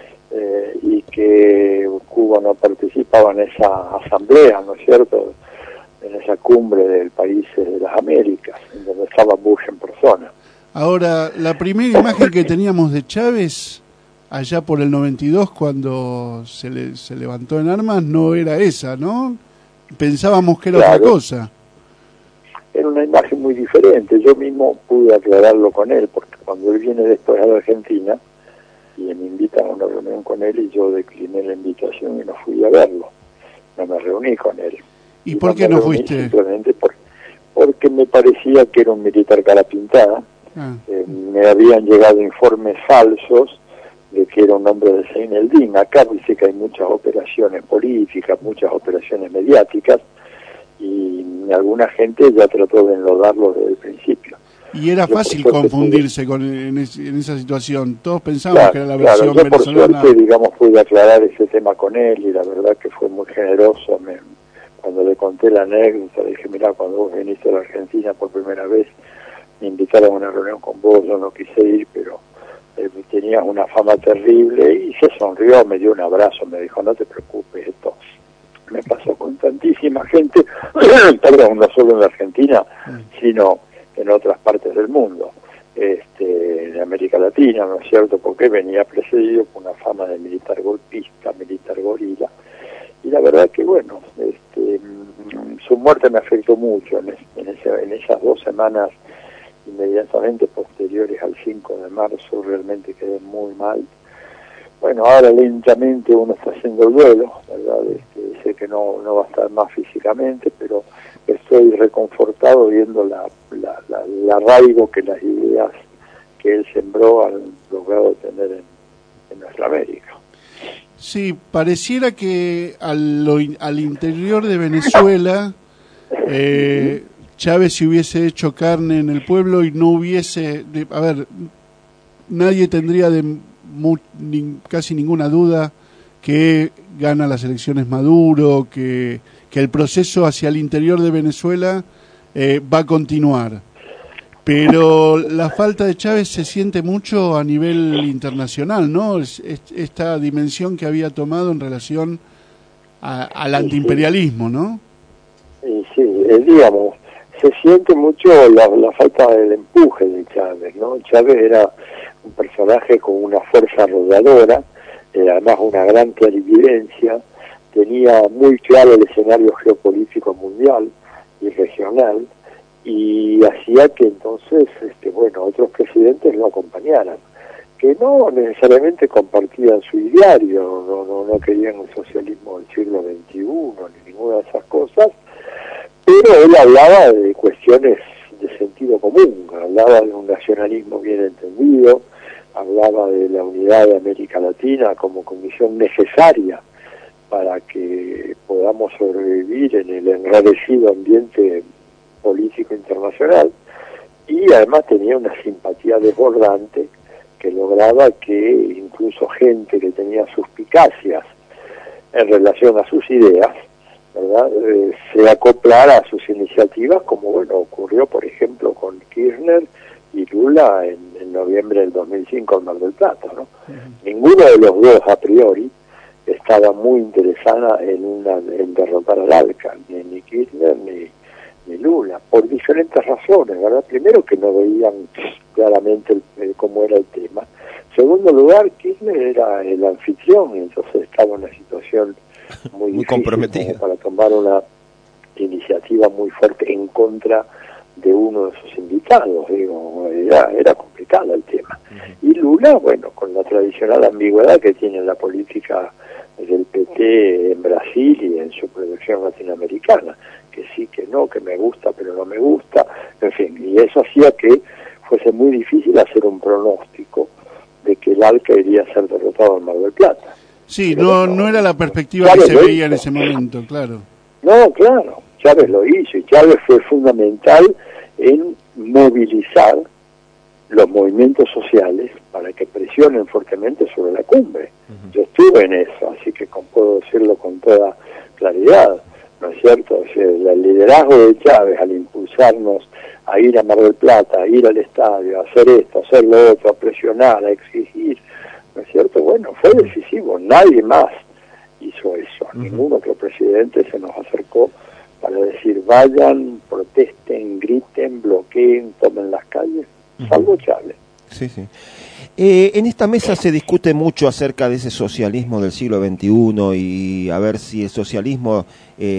y que Cuba no participaba en esa asamblea, ¿no es cierto?, en esa cumbre del país de las Américas, en donde estaba Bush en persona. Ahora, la primera imagen que teníamos de Chávez, allá por el 92, cuando se levantó en armas, no era esa, ¿no? Pensábamos que era otra cosa. Era una imagen muy diferente. Yo mismo pude aclararlo con él, porque cuando él viene después a la Argentina, y me invitan a una reunión con él, y yo decliné la invitación y no fui a verlo. No me reuní con él. ¿Y por qué no fuiste? Simplemente porque me parecía que era un militar cara pintada. Me habían llegado informes falsos de que era un hombre de Zein el Din. Acá dice que hay muchas operaciones políticas, muchas operaciones mediáticas, y alguna gente ya trató de enlodarlo desde el principio. Y era fácil confundirse en esa situación. Todos pensábamos que era la versión yo venezolana. Por suerte, pude aclarar ese tema con él, y la verdad que fue muy generoso. Cuando le conté la anécdota, le dije, mirá, cuando vos viniste a la Argentina por primera vez, me invitaron a una reunión con vos, yo no quise ir, pero tenías una fama terrible, y se sonrió, me dio un abrazo, me dijo, no te preocupes, esto me pasó con tantísima gente, perdón, no solo en la Argentina, sino en otras partes del mundo, de América Latina, ¿no es cierto?, porque venía precedido por una fama de militar golpista, militar gorila, y la verdad que, bueno, su muerte me afectó mucho en esas 2 semanas inmediatamente posteriores al 5 de marzo, realmente quedé muy mal. Bueno, ahora lentamente uno está haciendo el duelo, ¿verdad? Sé que no va a estar más físicamente, pero estoy reconfortado viendo el arraigo que las ideas que él sembró han logrado tener en nuestra América. Sí, pareciera que al interior de Venezuela Chávez se hubiese hecho carne en el pueblo y no hubiese... nadie tendría casi ninguna duda que gana las elecciones Maduro, que el proceso hacia el interior de Venezuela va a continuar. Pero la falta de Chávez se siente mucho a nivel internacional, ¿no? Esta dimensión que había tomado en relación al antiimperialismo, ¿no? Sí, digamos, se siente mucho la falta del empuje de Chávez, ¿no? Chávez era un personaje con una fuerza arrolladora, además una gran clarividencia, tenía muy claro el escenario geopolítico mundial y regional, y hacía que entonces, otros presidentes lo acompañaran, que no necesariamente compartían su ideario, no querían un socialismo del siglo XXI, ni ninguna de esas cosas, pero él hablaba de cuestiones de sentido común, hablaba de un nacionalismo bien entendido, hablaba de la unidad de América Latina como condición necesaria para que podamos sobrevivir en el enrarecido ambiente político internacional, y además tenía una simpatía desbordante que lograba que incluso gente que tenía suspicacias en relación a sus ideas, ¿verdad?, se acoplara a sus iniciativas, como ocurrió por ejemplo con Kirchner y Lula en noviembre del 2005 en Mar del Plata, ¿no? Ninguno de los dos a priori estaba muy interesada en derrotar al ALCA, ni Kirchner ni Lula, por diferentes razones, ¿verdad? Primero, que no veían claramente cómo era el tema. Segundo lugar, Kirchner era el anfitrión, entonces estaba en una situación muy difícil comprometida para tomar una iniciativa muy fuerte en contra de uno de sus invitados, digo, era complicado el tema. Y Lula, bueno, con la tradicional ambigüedad que tiene la política del PT en Brasil y en su proyección latinoamericana, que sí, que no, que me gusta, pero no me gusta, en fin, y eso hacía que fuese muy difícil hacer un pronóstico de que el ALCA iría a ser derrotado en Mar del Plata. Sí, no era la perspectiva que se veía en ese momento, claro. No, claro, Chávez lo hizo, y Chávez fue fundamental en movilizar los movimientos sociales para que presionen fuertemente sobre la cumbre. Yo estuve en eso, así que puedo decirlo con toda claridad, ¿no es cierto? O sea, el liderazgo de Chávez al impulsarnos a ir a Mar del Plata, a ir al estadio, a hacer esto, a hacer lo otro, a presionar, a exigir, ¿no es cierto? Bueno, fue decisivo, nadie más hizo eso, ningún otro presidente se nos acercó para decir vayan, protesten, griten, bloqueen, tomen las calles, salvo Chávez. Sí, sí. En esta mesa se discute mucho acerca de ese socialismo del siglo XXI y a ver si el socialismo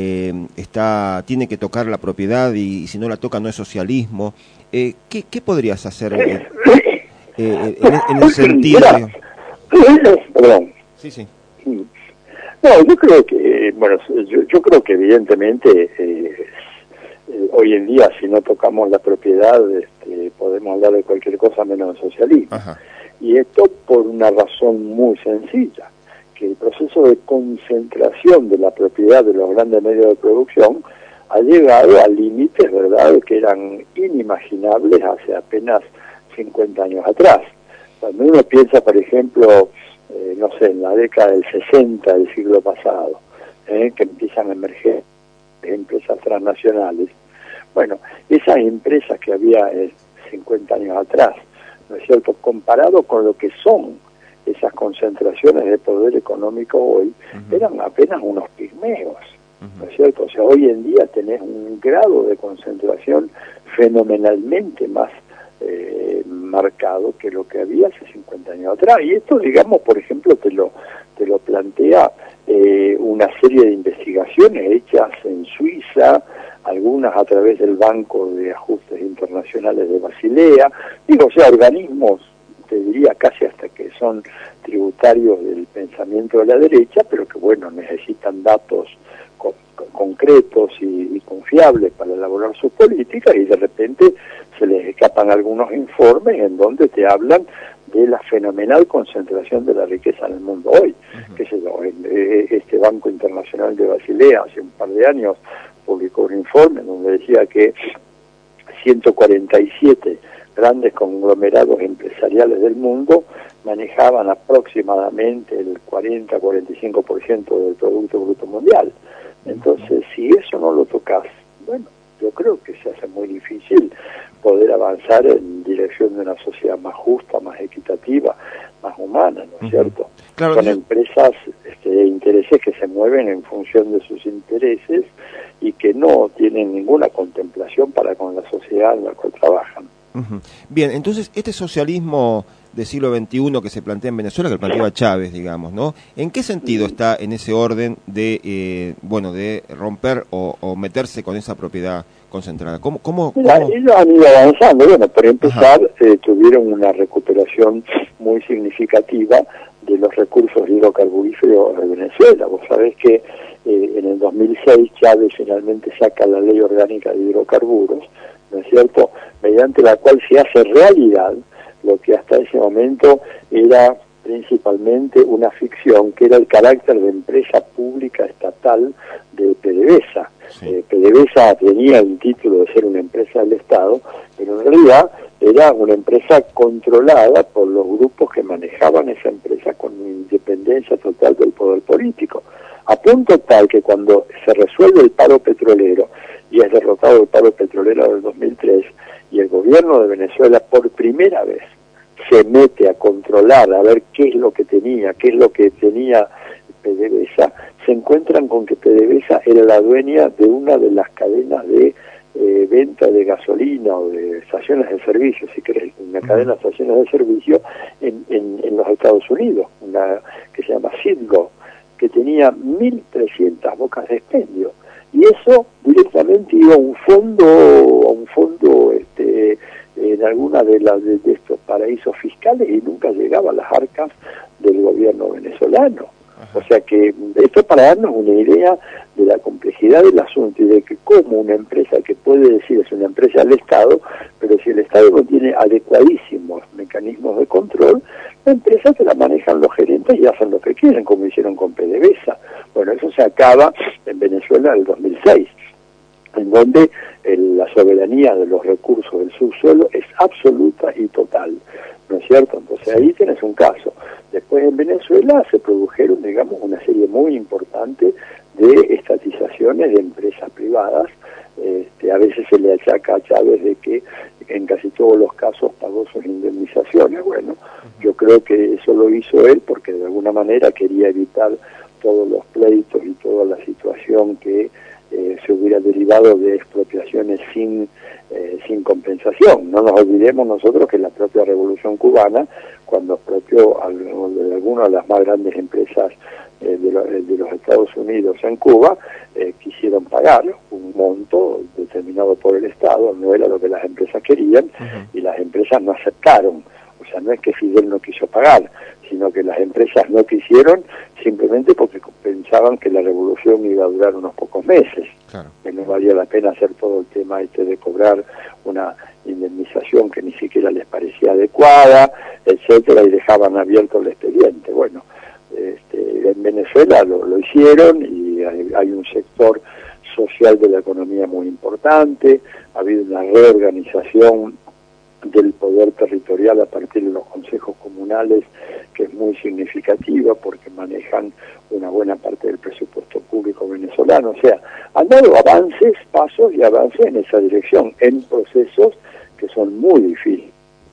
tiene que tocar la propiedad y si no la toca no es socialismo. ¿Qué podrías hacer en ese sentido? Perdón. Sí, sí. No, yo creo que, bueno, yo creo que evidentemente hoy en día si no tocamos la propiedad podemos hablar de cualquier cosa menos de socialismo. Ajá. Y esto por una razón muy sencilla, que el proceso de concentración de la propiedad de los grandes medios de producción ha llegado a límites, ¿verdad?, que eran inimaginables hace apenas 50 años atrás. Cuando uno piensa, por ejemplo, no sé, en la década del 60 del siglo pasado, que empiezan a emerger empresas transnacionales, bueno, esas empresas que había 50 años atrás, ¿no es cierto?, comparado con lo que son esas concentraciones de poder económico hoy, eran apenas unos pigmeos, ¿no es cierto? O sea, hoy en día tenés un grado de concentración fenomenalmente más marcado que lo que había hace 50 años atrás. Y esto, digamos, por ejemplo, te lo plantea una serie de investigaciones hechas en Suiza, algunas a través del Banco de Ajustes Internacionales de Basilea, digo, o sea, organismos, te diría casi hasta que son tributarios del pensamiento de la derecha, pero que, bueno, necesitan datos concretos y confiables para elaborar sus políticas, y de repente se les escapan algunos informes en donde te hablan de la fenomenal concentración de la riqueza en el mundo hoy. Qué sé yo, este Banco Internacional de Basilea hace un par de años publicó un informe donde decía que 147 grandes conglomerados empresariales del mundo manejaban aproximadamente el 40-45% del Producto Bruto Mundial. Entonces, si eso no lo tocas, bueno, yo creo que se hace muy difícil poder avanzar en dirección de una sociedad más justa, más equitativa, más humana, ¿no es cierto? Claro, con empresas de intereses que se mueven en función de sus intereses y que no tienen ninguna contemplación para con la sociedad en la cual trabajan. Bien, entonces este socialismo del siglo XXI que se plantea en Venezuela, que planteaba Chávez, digamos, ¿no? ¿En qué sentido está en ese orden de, de romper o meterse con esa propiedad concentrada? Mira, ellos han ido avanzando. Bueno, por empezar, tuvieron una recuperación muy significativa de los recursos hidrocarburíferos de Venezuela. Vos sabés que en el 2006 Chávez finalmente saca la Ley Orgánica de Hidrocarburos, ¿no es cierto?, mediante la cual se hace realidad lo que hasta ese momento era principalmente una ficción, que era el carácter de empresa pública estatal de PDVSA. PDVSA tenía el título de ser una empresa del Estado, pero en realidad era una empresa controlada por los grupos que manejaban esa empresa con independencia total del poder político, a punto tal que cuando se resuelve el paro petrolero y es derrotado el paro petrolero del 2003, y y el gobierno de Venezuela por primera vez se mete a controlar, a ver qué es lo que tenía PDVSA, se encuentran con que PDVSA era la dueña de una de las cadenas de venta de gasolina o de estaciones de servicio, si querés, una cadena de estaciones de servicio en los Estados Unidos, una que se llama Citgo, que tenía 1.300 bocas de expendio, y eso directamente iba a un fondo en alguna de estos paraísos fiscales y nunca llegaba a las arcas del gobierno venezolano. O sea que esto para darnos una idea de la complejidad del asunto y de que como una empresa que puede decir es una empresa del Estado, pero si el Estado no tiene adecuadísimos mecanismos de control, la empresa se la manejan los gerentes y hacen lo que quieren, como hicieron con PDVSA. Bueno, eso se acaba en Venezuela en el 2006, en donde la soberanía de los recursos del subsuelo es absoluta y total, ¿no es cierto? Entonces ahí tienes un caso. Después en Venezuela se produjeron, digamos, una serie muy importante de estatizaciones de empresas privadas. A veces se le achaca a Chávez de que en casi todos los casos pagó sus indemnizaciones. Bueno, yo creo que eso lo hizo él porque de alguna manera quería evitar todos los pleitos y toda la situación que se hubiera derivado de expropiaciones sin compensación. No nos olvidemos nosotros que la propia Revolución Cubana, cuando expropió algunas de las más grandes empresas de los Estados Unidos en Cuba, quisieron pagar un monto determinado por el Estado, no era lo que las empresas querían, y las empresas no aceptaron. O sea, no es que Fidel no quiso pagar, sino que las empresas no quisieron simplemente porque pensaban que la revolución iba a durar unos pocos meses, claro, que no valía la pena hacer todo el tema de cobrar una indemnización que ni siquiera les parecía adecuada, etcétera, y dejaban abierto el expediente. Bueno, en Venezuela lo hicieron y hay un sector social de la economía muy importante, ha habido una reorganización del poder territorial a partir de los consejos comunales, que es muy significativa porque manejan una buena parte del presupuesto público venezolano. O sea, han dado avances, pasos y avances en esa dirección, en procesos que son muy difíciles.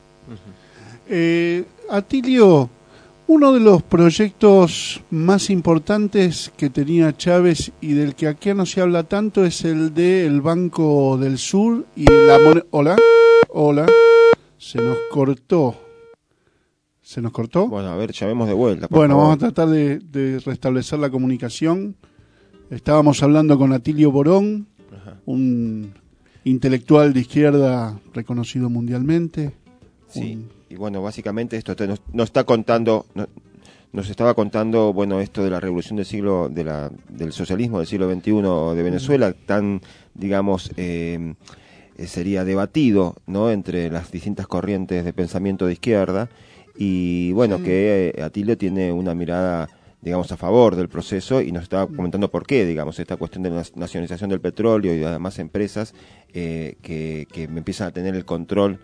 Atilio, uno de los proyectos más importantes que tenía Chávez y del que aquí no se habla tanto es el del Banco del Sur y la moneda... Hola. Se nos cortó. ¿Se nos cortó? Bueno, a ver, llamemos de vuelta. Bueno, vamos a tratar de restablecer la comunicación. Estábamos hablando con Atilio Borón, un intelectual de izquierda reconocido mundialmente. Sí, y bueno, básicamente esto nos está contando... Nos estaba contando, bueno, esto de la revolución del socialismo del siglo XXI de Venezuela, tan, digamos... sería debatido, ¿no?, entre las distintas corrientes de pensamiento de izquierda, y bueno, que Atilio tiene una mirada, digamos, a favor del proceso, y nos estaba comentando por qué, digamos, esta cuestión de la nacionalización del petróleo y además empresas que empiezan a tener el control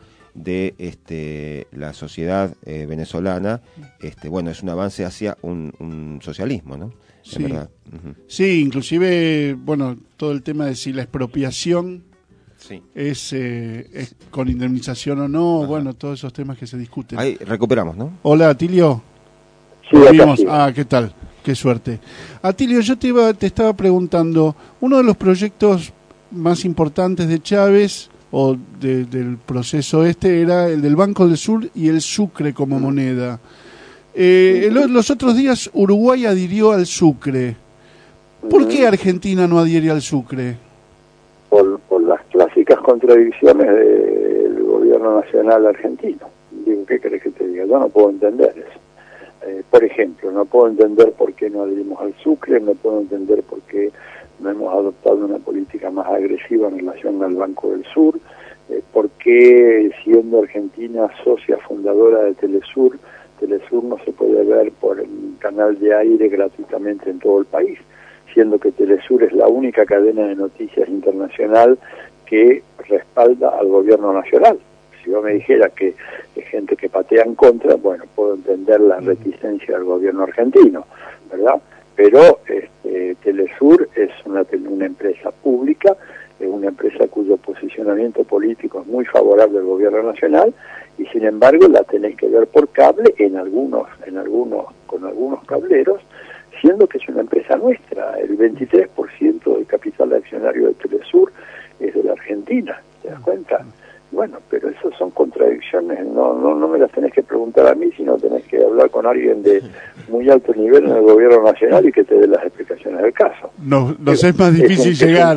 de la sociedad venezolana. Bueno, es un avance hacia un socialismo, ¿no? Sí. ¿Verdad? Sí, inclusive, bueno, todo el tema de si la expropiación es con indemnización o no, bueno, todos esos temas que se discuten. Ahí recuperamos, ¿no? Hola, Atilio. Sí, volvimos. ¿Qué tal? Qué suerte. Atilio, yo te estaba preguntando, uno de los proyectos más importantes de Chávez o del proceso era el del Banco del Sur y el sucre como moneda. Los otros días Uruguay adhirió al sucre. ¿Por qué Argentina no adhiere al sucre? Por las clásicas contradicciones del gobierno nacional argentino. Digo, ¿qué querés que te diga? Yo no puedo entender eso. Por ejemplo, no puedo entender por qué no adherimos al sucre, no puedo entender por qué no hemos adoptado una política más agresiva en relación al Banco del Sur, por qué, siendo Argentina socia fundadora de Telesur no se puede ver por el canal de aire gratuitamente en todo el país, siendo que Telesur es la única cadena de noticias internacional que respalda al gobierno nacional. Si yo me dijera que hay gente que patea en contra, bueno, puedo entender la reticencia del gobierno argentino, ¿verdad? Pero Telesur es una empresa pública, es una empresa cuya cuyo posicionamiento político es muy favorable al gobierno nacional, y sin embargo la tenés que ver por cable con algunos cableros, siendo que es una empresa nuestra. El 23% del capital accionario de Telesur es de la Argentina, ¿te das cuenta? Bueno, pero esas son contradicciones, no me las tenés que preguntar a mí, sino tenés que hablar con alguien de muy alto nivel en el gobierno nacional y que te dé las explicaciones del caso. Nos es más difícil llegar.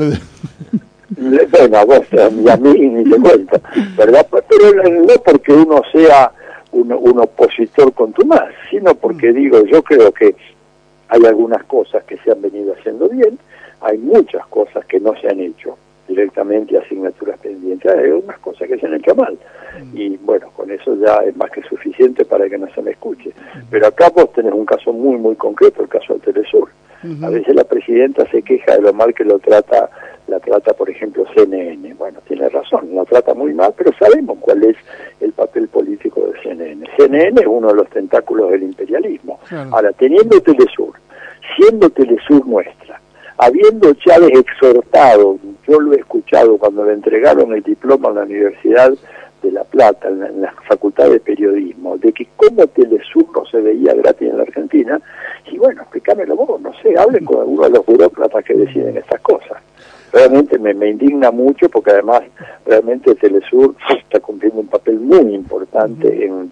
Bueno, a vos y a mí ni te cuento, ¿verdad? Pero no porque uno sea un opositor contumaz, sino porque digo, yo creo que hay algunas cosas que se han venido haciendo bien, hay muchas cosas que no se han hecho directamente, asignaturas pendientes, hay algunas cosas que se han hecho mal, y bueno, con eso ya es más que suficiente para que no se me escuche. Pero acá vos tenés un caso muy muy concreto, el caso del Telesur. A veces la presidenta se queja de lo mal que la trata por ejemplo CNN. Bueno, tiene razón, la trata muy mal, pero sabemos cuál es el papel político de CNN. CNN es uno de los tentáculos del imperialismo. Claro. Ahora, teniendo Telesur, siendo Telesur nuestra, habiendo Chávez exhortado, yo lo he escuchado cuando le entregaron el diploma en la Universidad de La Plata, en la Facultad de Periodismo, de que cómo Telesur no se veía gratis en la Argentina, y bueno, explícamelo vos, no sé, hablen con alguno de los burócratas que deciden estas cosas. Realmente me indigna mucho, porque además realmente Telesur está cumpliendo un papel muy importante en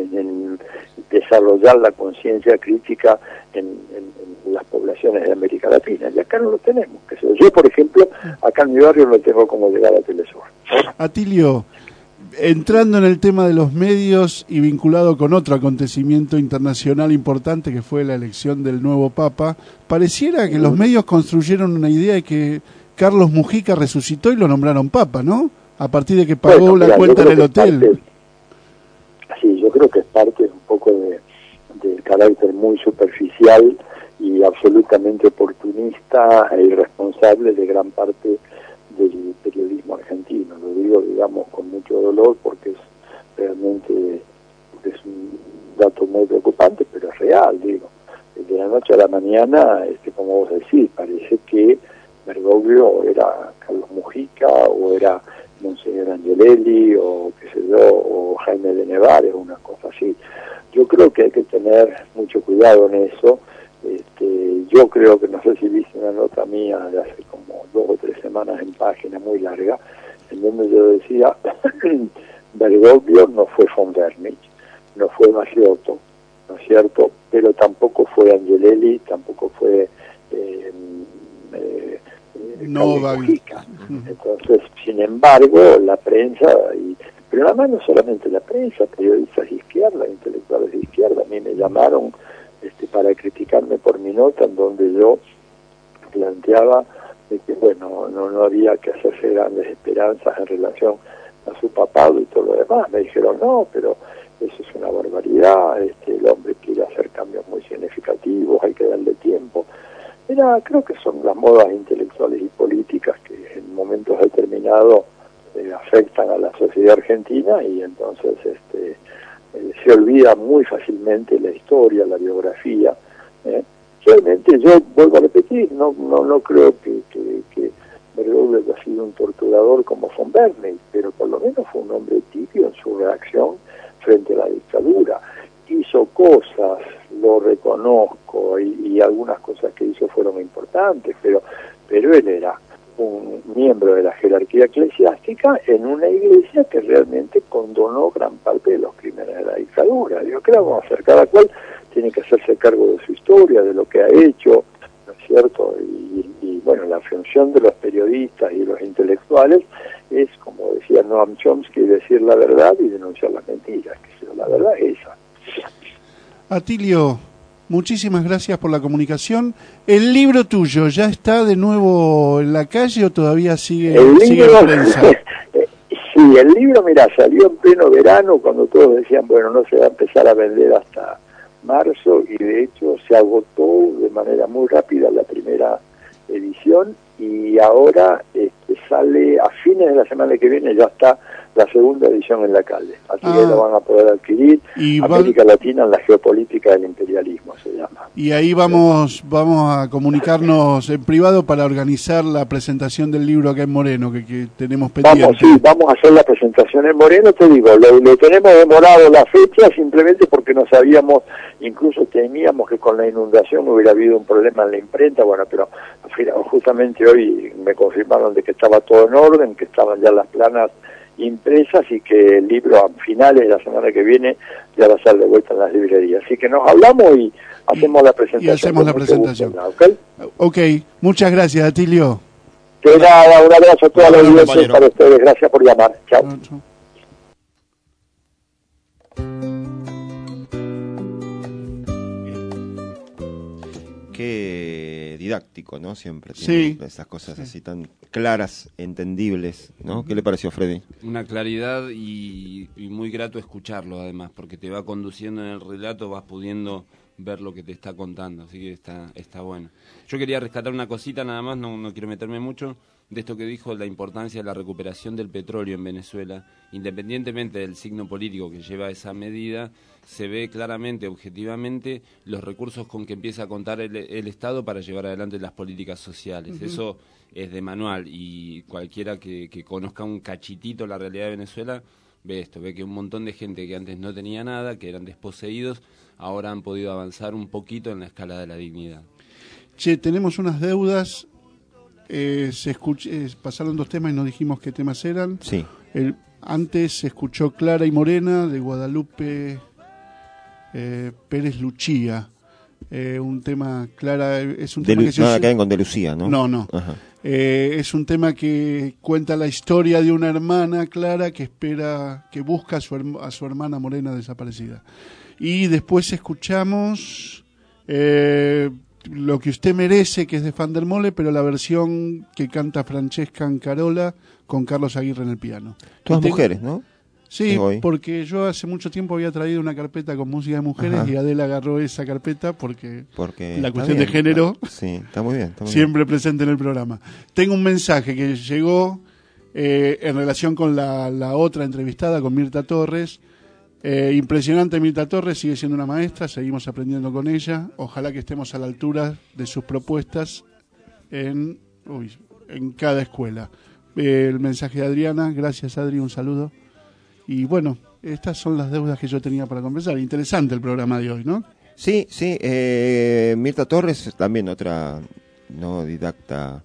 desarrollar la conciencia crítica en las poblaciones de América Latina, y acá no lo tenemos. Yo, por ejemplo, acá en mi barrio no tengo cómo llegar a Telesur. Atilio, entrando en el tema de los medios y vinculado con otro acontecimiento internacional importante que fue la elección del nuevo Papa, pareciera que los medios construyeron una idea de que Carlos Mujica resucitó y lo nombraron Papa, ¿no? A partir de que pagó la cuenta en el hotel. Sí, yo creo que es parte un poco del carácter muy superficial y absolutamente oportunista e irresponsable de gran parte del periodismo argentino. Lo digo, digamos, con mucho dolor, porque realmente es un dato muy preocupante, pero es real, digo. De la noche a la mañana, como vos decís, parece que Bergoglio era Carlos Mujica, o era Monseñor Angelelli, o qué sé yo, o Jaime de Nevares, una cosa así. Yo creo que hay que tener mucho cuidado en eso. Yo creo que, no sé si viste una nota mía de hace como 2 o 3 semanas en página, muy larga, en donde yo decía, Bergoglio no fue von Dernich, no fue Magliotto, ¿no es cierto? Pero tampoco fue Angelelli, tampoco fue Mujica. Entonces, sin embargo, la prensa, pero además no solamente la prensa, periodistas de izquierda, intelectuales de izquierda, a mí me llamaron para criticarme por mi nota, en donde yo planteaba de que, bueno, no había que hacerse grandes esperanzas en relación a su papado y todo lo demás. Me dijeron, no, pero eso es una barbaridad, el hombre quiere hacer cambios muy significativos, hay que darle tiempo. Mira, creo que son las modas intelectuales y políticas que en momentos determinados afectan a la sociedad argentina, y entonces se olvida muy fácilmente la historia, la biografía. Realmente, yo vuelvo a repetir, no creo que Bergoglio haya sido un torturador como von Dernich, pero por lo menos fue un hombre tibio en su reacción frente a la dictadura. Hizo cosas, lo reconozco, y algunas cosas que hizo fueron importantes, pero él era un miembro de la jerarquía eclesiástica en una iglesia que realmente condonó gran parte de los crímenes de la dictadura. Yo creo que vamos a hacer, cada cual tiene que hacerse cargo de su historia, de lo que ha hecho, ¿no es cierto? Y bueno, la función de los periodistas y los intelectuales es, como decía Noam Chomsky, decir la verdad y denunciar las mentiras, que la verdad es esa. Atilio, muchísimas gracias por la comunicación. ¿El libro tuyo ya está de nuevo en la calle o todavía sigue en prensa? Sí, el libro, mira, salió en pleno verano, cuando todos decían, bueno, no se va a empezar a vender hasta marzo, y de hecho se agotó de manera muy rápida la primera edición, y ahora sale a fines de la semana que viene, ya está la segunda edición en la calle, así que la van a poder adquirir. Y América Latina en la geopolítica del imperialismo se llama. Y ahí vamos a comunicarnos en privado para organizar la presentación del libro acá en Moreno, que tenemos pendiente. Vamos a hacer la presentación en Moreno, te digo, lo tenemos demorado la fecha simplemente porque no sabíamos, incluso temíamos que con la inundación hubiera habido un problema en la imprenta, bueno, pero justamente hoy me confirmaron de que estaba todo en orden, que estaban ya las planas impresas y que el libro a finales de la semana que viene ya va a estar de vuelta en las librerías. Así que nos hablamos y hacemos la presentación. Y hacemos la presentación. Gusta, ok, muchas gracias, Atilio. De nada, un abrazo a toda la audiencia para ustedes. Gracias por llamar. Chao. Qué didáctico, ¿no? Siempre sí. Esas cosas así tan claras, entendibles, ¿no? ¿Qué le pareció, Freddy? Una claridad y muy grato escucharlo, además, porque te va conduciendo en el relato, vas pudiendo ver lo que te está contando, así que está bueno. Yo quería rescatar una cosita nada más, no quiero meterme mucho, de esto que dijo, la importancia de la recuperación del petróleo en Venezuela. Independientemente del signo político que lleva esa medida, se ve claramente, objetivamente, los recursos con que empieza a contar el Estado para llevar adelante las políticas sociales. Eso es de manual, y cualquiera que conozca un cachitito la realidad de Venezuela ve esto, ve que un montón de gente que antes no tenía nada, que eran desposeídos, ahora han podido avanzar un poquito en la escala de la dignidad. Che, tenemos unas deudas. Pasaron 2 temas y nos dijimos qué temas eran. Sí. Antes se escuchó Clara y Morena de Guadalupe Pérez Luchía. Un tema, Clara, es un tema que nada que ver con De Lucía, ¿no? No. Es un tema que cuenta la historia de una hermana, Clara, que busca a su hermana Morena desaparecida. Y después escuchamos Lo que usted merece, que es de Fandermole, pero la versión que canta Francesca Ancarola con Carlos Aguirre en el piano. Todas mujeres, ¿no? Sí, porque yo hace mucho tiempo había traído una carpeta con música de mujeres. Ajá. Y Adela agarró esa carpeta porque la cuestión de género está muy bien, siempre presente en el programa. Tengo un mensaje que llegó en relación con la otra entrevistada, con Mirta Torres. Impresionante Mirta Torres, sigue siendo una maestra, seguimos aprendiendo con ella. Ojalá que estemos a la altura de sus propuestas en cada escuela. El mensaje de Adriana, gracias Adri, un saludo. Y bueno, estas son las deudas que yo tenía para conversar. Interesante el programa de hoy, ¿no? Sí, Mirta Torres, también otra didacta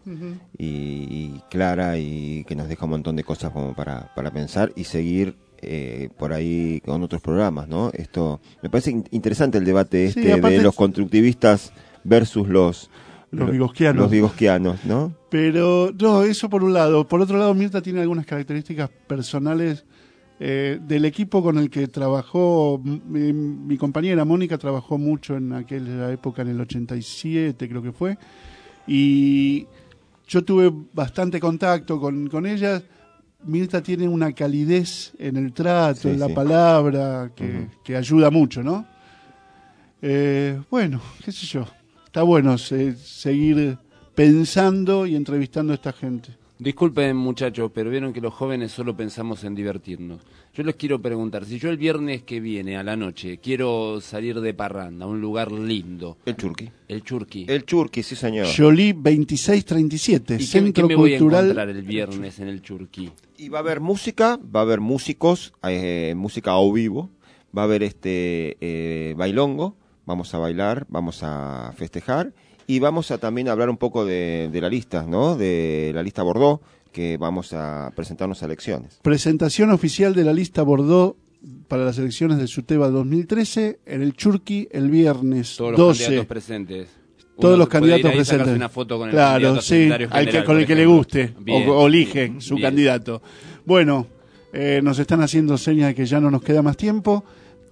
y clara, y que nos deja un montón de cosas como para pensar y seguir por ahí con otros programas, ¿no? Esto me parece interesante, el debate de los constructivistas versus los vigosquianos, ¿no? Pero no, eso por un lado. Por otro lado, Mirta tiene algunas características personales del equipo con el que trabajó. Mi compañera Mónica trabajó mucho en aquella época, en el 87 creo que fue, y yo tuve bastante contacto con ella. Mirta tiene una calidez en el trato, en la palabra, que ayuda mucho, ¿no? Bueno, qué sé yo. Está bueno seguir pensando y entrevistando a esta gente. Disculpen, muchachos, pero vieron que los jóvenes solo pensamos en divertirnos. Yo les quiero preguntar, si yo el viernes que viene a la noche quiero salir de parranda a un lugar lindo. El Churqui. El Churqui, sí señor. Jolie 2637, ¿Y Centro qué me Cultural. voy a encontrar el viernes en el Churqui? Y va a haber música, va a haber músicos, música a vivo, va a haber bailongo, vamos a bailar, vamos a festejar. Y vamos a también hablar un poco de la lista, ¿no? De la lista Bordeaux, que vamos a presentarnos a elecciones. Presentación oficial de la lista Bordeaux para las elecciones de SUTEBA 2013 en el Churqui el viernes 12. Todos los candidatos presentes. Todos los candidatos presentes. Una foto con el claro, sí, general, con el que le guste o elige su bien. Candidato. Bueno, nos están haciendo señas de que ya no nos queda más tiempo.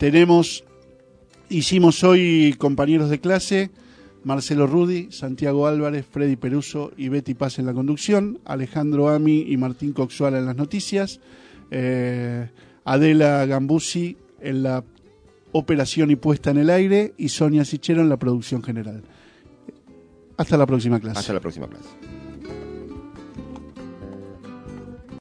Hicimos hoy compañeros de clase. Marcelo Rudi, Santiago Álvarez, Freddy Peruso y Betty Paz en la conducción, Alejandro Ami y Martín Coxuala en las noticias, Adela Gambusi en la operación y puesta en el aire y Sonia Sichero en la producción general. Hasta la próxima clase. Hasta la próxima clase.